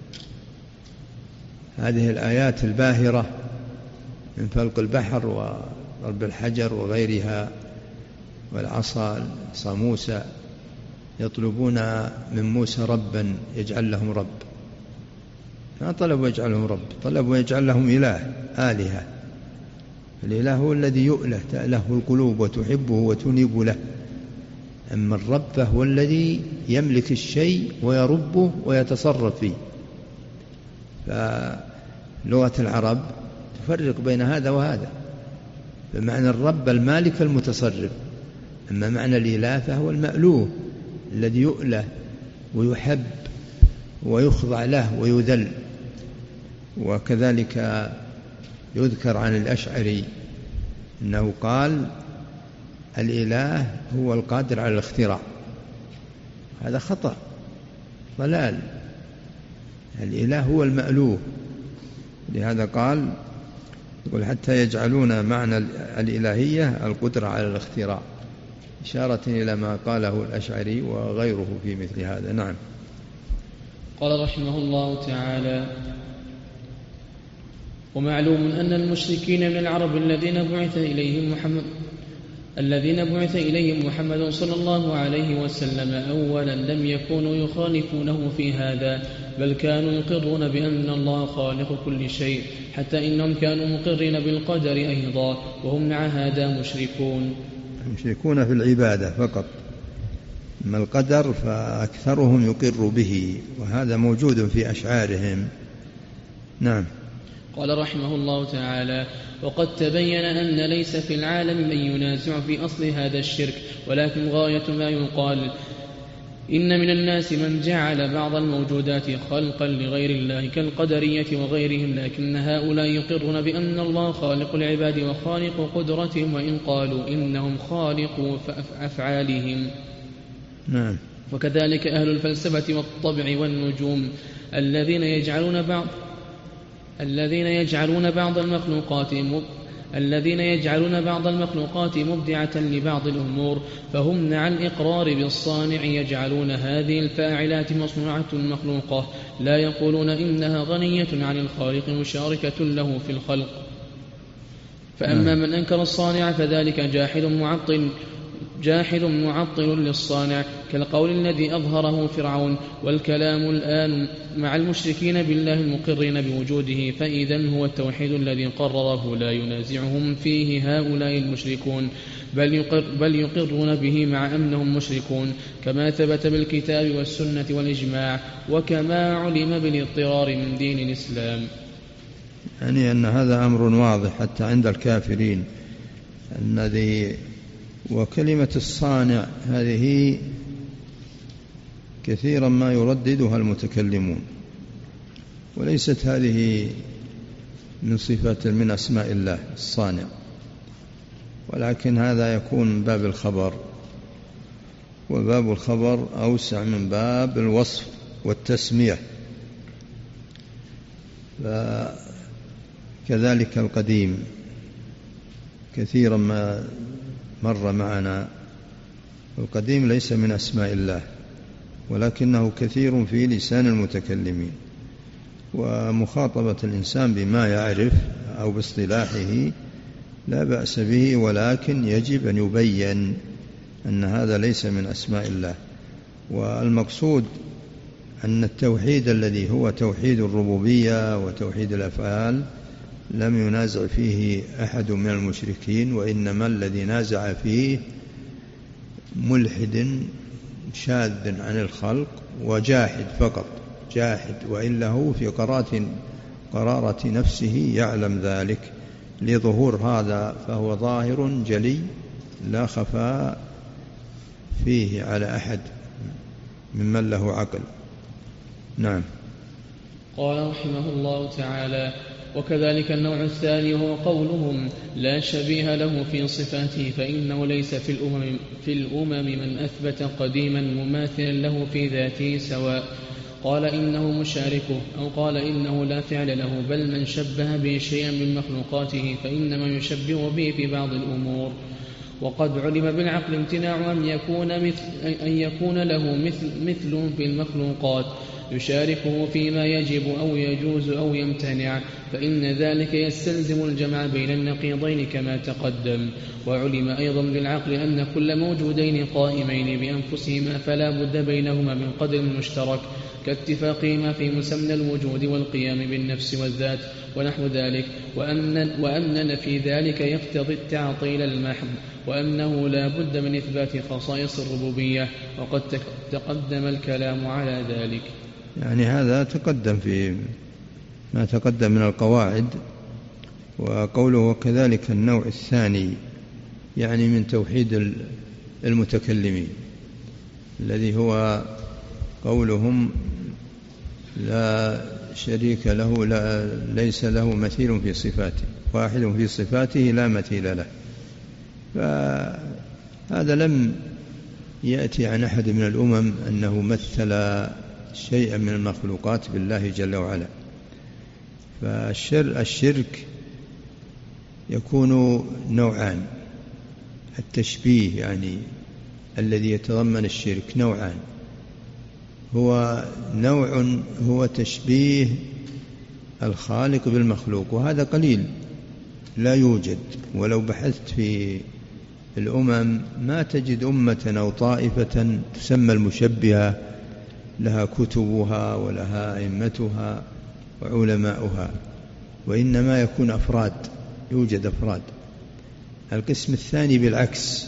هذه الآيات الباهرة من فلق البحر وضرب الحجر وغيرها والعصا عصا موسى، يطلبون من موسى ربا يجعل لهم رب. ما طلبوا يجعلهم رب، طلبوا يجعل لهم إله آلهة. الإله هو الذي يؤله تأله القلوب وتحبه وتنيب له، أما الرب فهو الذي يملك الشيء ويربه ويتصرف فيه. فلغة العرب تفرق بين هذا وهذا، فمعنى الرب المالك المتصرف، أما معنى الإله فهو المألوه الذي يؤله ويحب ويخضع له ويذل. وكذلك يذكر عن الأشعري أنه قال الإله هو القادر على الاختراع. هذا خطأ ضلال، الإله هو المألوه. لهذا قال يقول حتى يجعلون معنى الإلهية القدرة على الاختراع، إشارة إلى ما قاله الأشعري وغيره في مثل هذا. نعم. قال رحمه الله تعالى: ومعلوم أن المشركين من العرب الذين بعث إليهم محمد الذين بعث إليهم محمد صلى الله عليه وسلم أولا لم يكونوا يخالفونه في هذا، بل كانوا يقرون بأن الله خالق كل شيء، حتى إنهم كانوا مقرين بالقدر أيضا، وهم مع هذا مشركون مشركون في العبادة فقط. أما القدر فأكثرهم يقر به، وهذا موجود في أشعارهم. نعم. قال رحمه الله تعالى: وقد تبين أن ليس في العالم من ينازع في أصل هذا الشرك، ولكن غاية ما يقال إن من الناس من جعل بعض الموجودات خلقا لغير الله كالقدرية وغيرهم، لكن هؤلاء يقرون بأن الله خالق العباد وخالق قدرتهم، وإن قالوا إنهم خالقوا أفعالهم. نعم. وكذلك أهل الفلسفة والطبع والنجوم الذين يجعلون بعض الذين يجعلون بعض المخلوقات الذين يجعلون بعض المخلوقات مبدعة لبعض الأمور، فهم مع الإقرار بالصانع يجعلون هذه الفاعلات مصنوعة مخلوقة، لا يقولون إنها غنية عن الخالق مشاركة له في الخلق. فأما من أنكر الصانع فذلك جاحد معطل جاحد معطل للصانع، كالقول الذي أظهره فرعون. والكلام الآن مع المشركين بالله المقرين بوجوده، فإذن هو التوحيد الذي قرره لا ينازعهم فيه هؤلاء المشركون، بل, يقر بل يقرون به مع أنهم مشركون، كما ثبت بالكتاب والسنة والإجماع، وكما علم بالاضطرار من دين الإسلام. يعني أن هذا أمر واضح حتى عند الكافرين، الذي وكلمة الصانع هذه كثيرا ما يرددها المتكلمون، وليست هذه من صفات من أسماء الله الصانع، ولكن هذا يكون من باب الخبر، وباب الخبر أوسع من باب الوصف والتسمية. كذلك القديم كثيرا ما مر معنا، القديم ليس من أسماء الله، ولكنه كثير في لسان المتكلمين، ومخاطبة الإنسان بما يعرف أو باصطلاحه لا بأس به، ولكن يجب أن يبين أن هذا ليس من أسماء الله. والمقصود أن التوحيد الذي هو توحيد الربوبية وتوحيد الأفعال لم ينازع فيه أحد من المشركين، وإنما الذي نازع فيه ملحد شاذ عن الخلق وجاحد فقط، جاحد، وإلا هو في قرارة, قرارة نفسه يعلم ذلك، لظهور هذا فهو ظاهر جلي لا خفاء فيه على أحد ممن له عقل. نعم. قال رحمه الله تعالى: وكذلك النوع الثاني هو قولهم لا شبيه له في صفاته، فإنه ليس في الأمم, في الأمم من أثبت قديما مماثلا له في ذاته سواء قال إنه مشاركه، أو قال إنه لا فعل له، بل من شبه به شيئا من مخلوقاته فإنما يشبه به في بعض الأمور. وقد علم بالعقل امتناع أن يكون, مثل أن يكون له مثل, مثل في المخلوقات يشاركه فيما يجب أو يجوز أو يمتنع، فإن ذلك يستلزم الجمع بين النقيضين كما تقدم. وعلم أيضا بالعقل أن كل موجودين قائمين بأنفسهما فلا بد بينهما من قدر مشترك، كاتفاقهما في مسمى الوجود والقيام بالنفس والذات ونحو ذلك، وأن, وأن في ذلك يقتضي التعطيل المحض، وأنه لا بد من إثبات خصائص الربوبية، وقد تقدم الكلام على ذلك. يعني هذا تقدم في ما تقدم من القواعد. وقوله وكذلك النوع الثاني يعني من توحيد المتكلمين، الذي هو قولهم لا شريك له، لا ليس له مثيل في صفاته، واحد في صفاته لا مثيل له. فهذا لم يأتي عن أحد من الأمم أنه مثل شيئا من المخلوقات بالله جل وعلا. فالشرك يكون نوعان، التشبيه يعني الذي يتضمن الشرك نوعان، هو نوع هو تشبيه الخالق بالمخلوق، وهذا قليل لا يوجد، ولو بحثت في الأمم ما تجد أمة أو طائفة تسمى المشبهة لها كتبها ولها أئمتها وعلماؤها، وإنما يكون أفراد، يوجد أفراد. القسم الثاني بالعكس،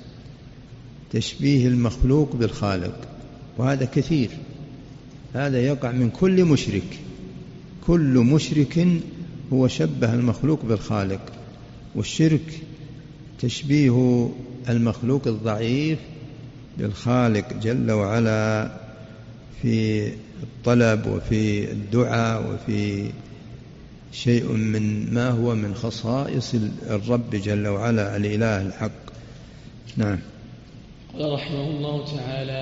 تشبيه المخلوق بالخالق، وهذا كثير، هذا يقع من كل مشرك، كل مشرك هو شبه المخلوق بالخالق. والشرك تشبيه المخلوق الضعيف بالخالق جل وعلا في الطلب وفي الدعاء وفي شيء من ما هو من خصائص الرب جل وعلا الإله الحق. نعم. قال رحمه الله تعالى: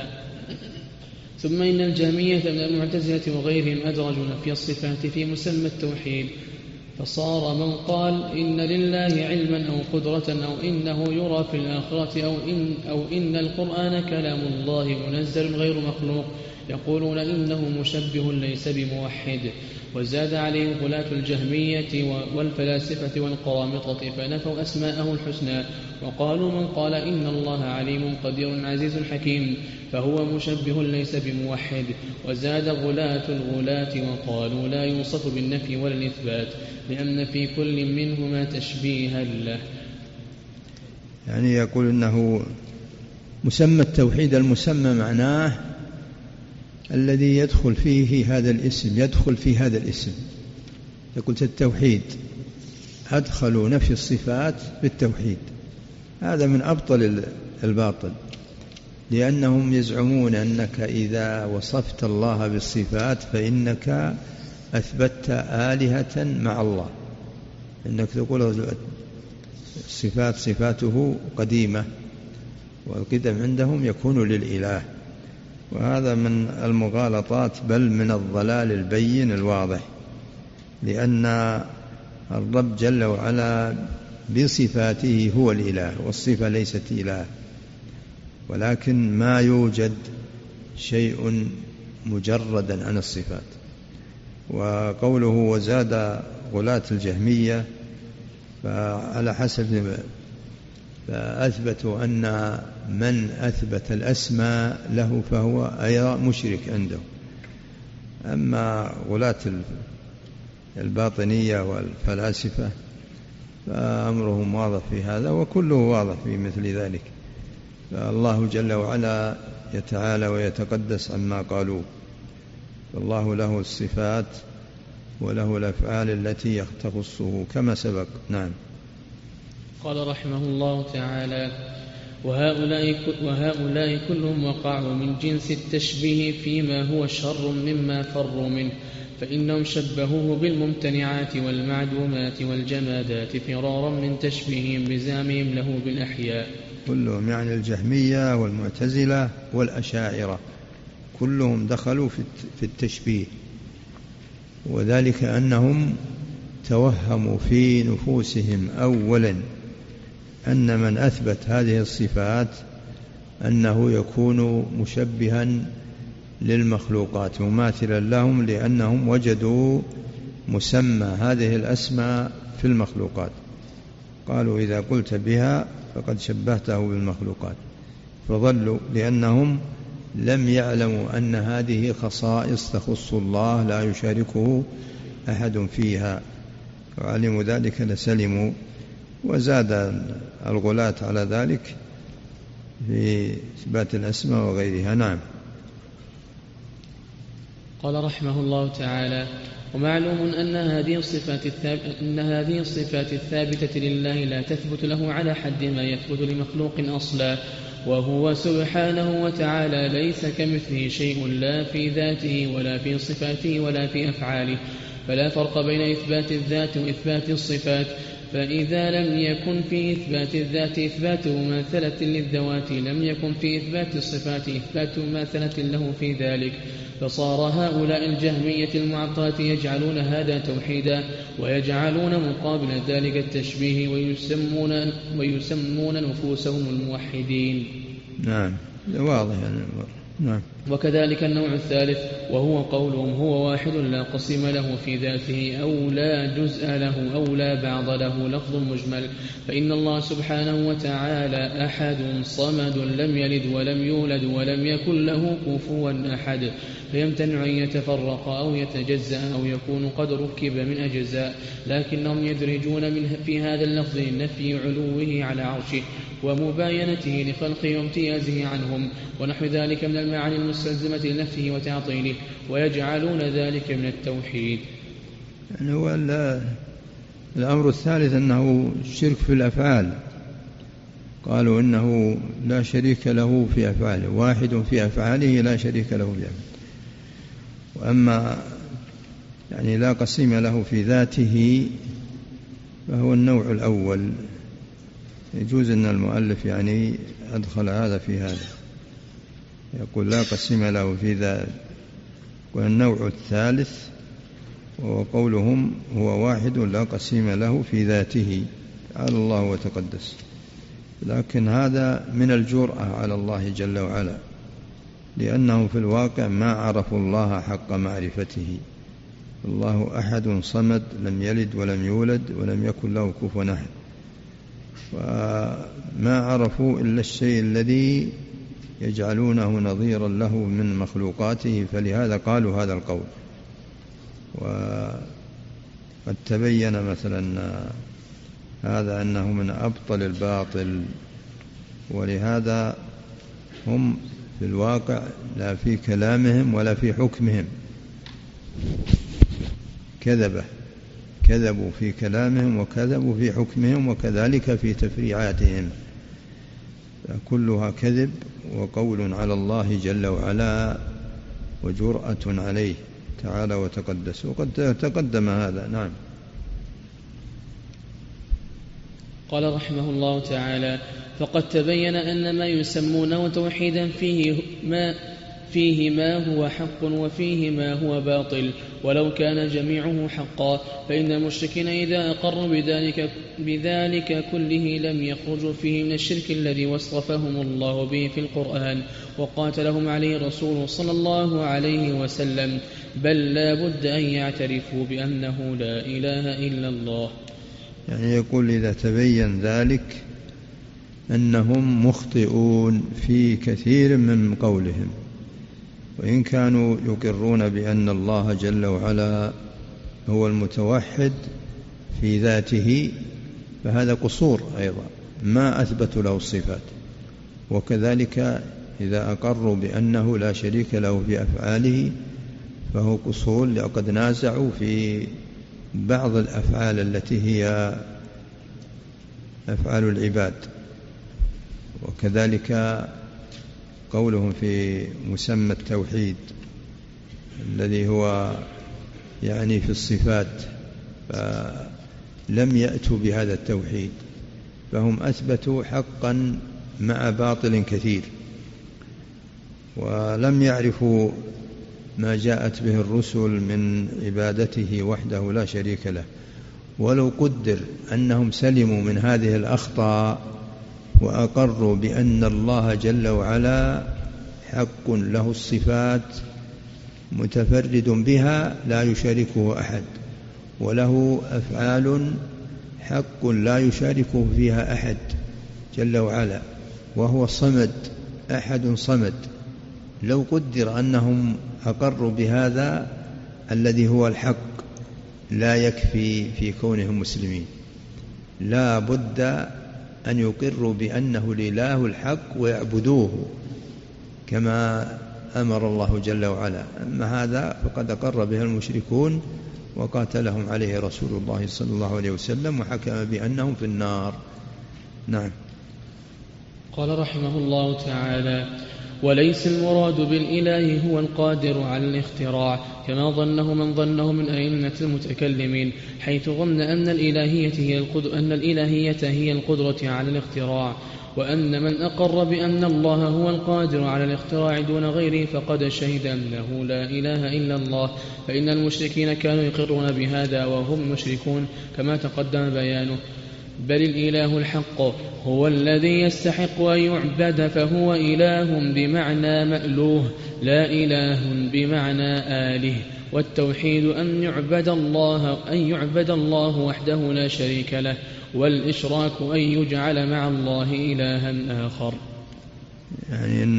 ثم إن الجهمية من المعتزلة وغيرهم أدرجوا نفي الصفات في مسمى التوحيد، فصار من قال إن لله علما أو قدرة أو إنه يرى في الآخرة أو إن, أو إن القرآن كلام الله منزل غير مخلوق يقولون إنه مشبه ليس بموحد. وزاد عليهم غلاة الجهمية والفلاسفة والقرامطة فنفوا أسماءه الحسنى، وقالوا من قال إن الله عليم قدير عزيز حكيم فهو مشبه ليس بموحد. وزاد غلاة الغلاة وقالوا لا يوصف بالنفي ولا الإثبات لأن في كل منهما تشبيها له. يعني يقول إنه مسمى التوحيد، المسمى معناه الذي يدخل فيه هذا الاسم، يدخل في هذا الاسم. قلت التوحيد أدخلوا نفي الصفات بالتوحيد، هذا من أبطل الباطل، لأنهم يزعمون أنك إذا وصفت الله بالصفات فإنك أثبتت آلهة مع الله، إنك تقول الصفات صفاته قديمة والقدم عندهم يكون للإله، وهذا من المغالطات بل من الضلال البين الواضح، لأن الرب جل وعلا بصفاته هو الإله والصفة ليست إله، ولكن ما يوجد شيء مجردا عن الصفات. وقوله وزاد غلاة الجهمية فعلى حسب فأثبتوا أن من أثبت الأسماء له فهو أيضا مشرك عنده. أما غلاة الباطنية والفلاسفة فأمرهم واضح في هذا، وكله واضح في مثل ذلك. فالله جل وعلا يتعالى ويتقدس عما قالوا، فالله له الصفات وله الأفعال التي تخصه كما سبق. نعم. قال رحمه الله تعالى: وهؤلاء, وهؤلاء كلهم وقعوا من جنس التشبيه فيما هو شر مما فروا منه، فإنهم شبهوه بالممتنعات والمعدومات والجمادات فرارا من تشبيههم بزعمهم له بالأحياء. كلهم يعني الجهمية والمعتزلة والأشاعرة كلهم دخلوا في التشبيه، وذلك أنهم توهموا في نفوسهم أولا أن من أثبت هذه الصفات أنه يكون مشبها للمخلوقات مماثلا لهم، لأنهم وجدوا مسمى هذه الأسماء في المخلوقات، قالوا إذا قلت بها فقد شبهته بالمخلوقات، فضلوا لأنهم لم يعلموا أن هذه خصائص تخص الله لا يشاركه أحد فيها، وعلموا ذلك لسلموا. وزاد الغلاة على ذلك في إثبات الأسماء وغيرها. نعم. قال رحمه الله تعالى: ومعلوم أن هذه الصفات الثابتة, أن هذه الصفات الثابتة لله لا تثبت له على حد ما يثبت لمخلوق أصلا، وهو سبحانه وتعالى ليس كمثله شيء لا في ذاته ولا في صفاته ولا في أفعاله، فلا فرق بين إثبات الذات وإثبات الصفات. فإذا لم يكن في إثبات الذات إثبات مماثلة للذوات لم يكن في إثبات الصفات إثبات مماثلة له في ذلك. فصار هؤلاء الجهمية المعطلة يجعلون هذا توحيدا ويجعلون مقابل ذلك التشبيه ويسمون, ويسمون نفوسهم الموحدين. نعم واضح. نعم. وكذلك النوع الثالث وهو قولهم هو واحد لا قسم له في ذاته أو لا جزء له أو لا بعض له لفظ مجمل، فإن الله سبحانه وتعالى أحد صمد لم يلد ولم يولد ولم يكن له كفوا أحد، فيمتنع أن يتفرق أو يتجزأ أو يكون قد ركب من أجزاء، لكنهم يدرجون من في هذا اللفظ نفي علوه على عرشه ومباينته لخلقه وامتيازه عنهم ونحو ذلك من المعاني المستلزمة لنفسه وتعطيله، ويجعلون ذلك من التوحيد. يعني هو الأمر الثالث أنه الشرك في الأفعال، قالوا إنه لا شريك له في أفعاله، واحد في أفعاله لا شريك له في أفعاله. وأما يعني لا قسيم له في ذاته فهو النوع الأول. يجوز أن المؤلف يعني أدخل هذا في هذا، يقول لا قسيم له في ذاته. والنوع الثالث وهو قولهم هو واحد لا قسيم له في ذاته، تعالى الله وتقدس. لكن هذا من الجرأة على الله جل وعلا، لأنه في الواقع ما عرفوا الله حق معرفته. الله أحد صمد لم يلد ولم يولد ولم يكن له كفوا أحد، وما عرفوا إلا الشيء الذي يجعلونه نظيرا له من مخلوقاته، فلهذا قالوا هذا القول. وقد تبين مثلا هذا أنه من أبطل الباطل، ولهذا هم في الواقع لا في كلامهم ولا في حكمهم كذبة، كذبوا في كلامهم وكذبوا في حكمهم، وكذلك في تفريعاتهم، كلها كذب وقول على الله جل وعلا وجرأة عليه تعالى وتقدس. وقد تقدم هذا. نعم. قال رحمه الله تعالى: فقد تبين أن ما يسمونه توحيدا فيه ما فيه ما هو حق وفيه ما هو باطل، ولو كان جميعه حقا، فإن المشركين إذا أقروا بذلك, بذلك كله لم يخرجوا فيه من الشرك الذي وصفهم الله به في القرآن وقاتلهم عليه رسول صلى الله عليه وسلم، بل لا بد أن يعترفوا بأنه لا إله إلا الله. يعني يقول إذا تبين ذلك أنهم مخطئون في كثير من قولهم، وإن كانوا يقرون بأن الله جل وعلا هو المتوحد في ذاته فهذا قصور أيضا، ما أثبتوا له الصفات. وكذلك إذا أقروا بأنه لا شريك له في أفعاله فهو قصور، لقد نازعوا في بعض الأفعال التي هي أفعال العباد. وكذلك قولهم في مسمى التوحيد الذي هو يعني في الصفات، فلم يأتوا بهذا التوحيد، فهم أثبتوا حقا مع باطل كثير، ولم يعرفوا ما جاءت به الرسل من عبادته وحده لا شريك له. ولو قدر أنهم سلموا من هذه الأخطاء وأقروا بأن الله جل وعلا حق له الصفات متفرد بها لا يشاركه أحد، وله أفعال حق لا يشاركه فيها أحد جل وعلا، وهو صمد، أحد صمد. لو قدر أنهم أقروا بهذا الذي هو الحق لا يكفي في كونهم مسلمين، لا بد أن يقروا بأنه الإله الحق ويعبدوه كما أمر الله جل وعلا. أما هذا فقد أقر به المشركون وقاتلهم عليه رسول الله صلى الله عليه وسلم وحكم بأنهم في النار. نعم. قال رحمه الله تعالى: وليس المراد بالإله هو القادر على الاختراع كما ظنه من ظنه من أئمة المتكلمين، حيث ظن أن الإلهية هي القدرة, أن الإلهية هي القدرة على الاختراع، وأن من أقر بأن الله هو القادر على الاختراع دون غيره فقد شهد أنه لا إله إلا الله. فإن المشركين كانوا يقرون بهذا وهم مشركون كما تقدم بيانه. بل الإله الحق هو الذي يستحق أن يعبد، فهو إله بمعنى مألوه لا إله بمعنى آله. والتوحيد أن يعبد الله أن يعبد الله وحده لا شريك له، والإشراك أن يجعل مع الله إلها آخر. يعني أن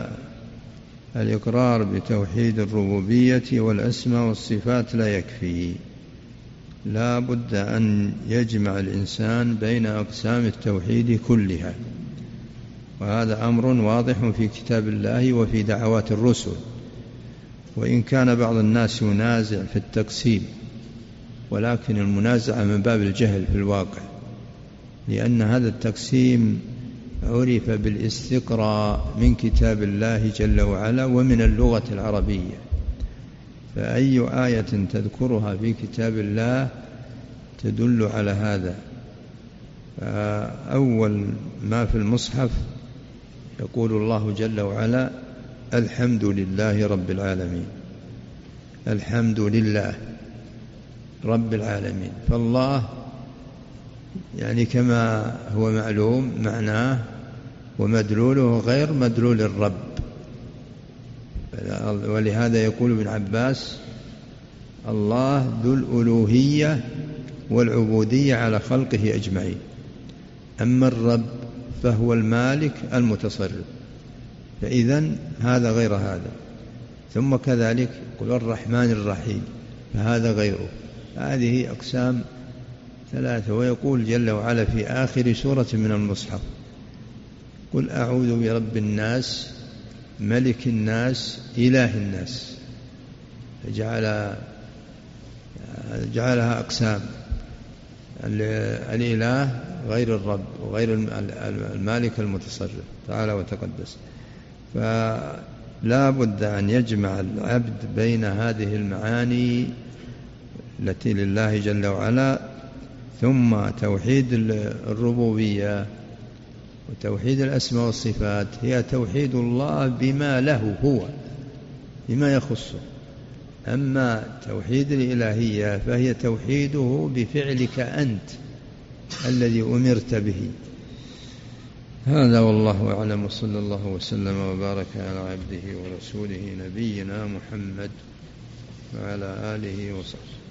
الإقرار بتوحيد الربوبية والأسماء والصفات لا يكفي، لا بد أن يجمع الإنسان بين أقسام التوحيد كلها، وهذا أمر واضح في كتاب الله وفي دعوات الرسل. وإن كان بعض الناس ينازع في التقسيم، ولكن المنازعة من باب الجهل في الواقع، لأن هذا التقسيم عرف بالاستقراء من كتاب الله جل وعلا ومن اللغة العربية، فأي آية تذكرها في كتاب الله تدل على هذا. أول ما في المصحف يقول الله جل وعلا: الحمد لله رب العالمين. الحمد لله رب العالمين. فالله يعني كما هو معلوم معناه ومدلوله غير مدلول الرب، ولهذا يقول ابن عباس: الله ذو الألوهية والعبودية على خلقه أجمعين، أما الرب فهو المالك المتصرف، فإذن هذا غير هذا. ثم كذلك قل الرحمن الرحيم، فهذا غيره. هذه أقسام ثلاثة. ويقول جل وعلا في آخر سورة من المصحف: قل أعوذ برب الناس ملك الناس إله الناس، فجعل جعلها أقسام: الإله غير الرب وغير المالك المتصرف تعالى وتقدس. فلا بد أن يجمع العبد بين هذه المعاني التي لله جل وعلا، ثم توحيد الربوبية وتوحيد الأسماء والصفات هي توحيد الله بما له هو، بما يخصه. أما توحيد الإلهية فهي توحيده بفعلك أنت الذي أمرت به. هذا والله أعلم، وصلى الله وسلم وبارك على عبده ورسوله نبينا محمد وعلى آله وصحبه.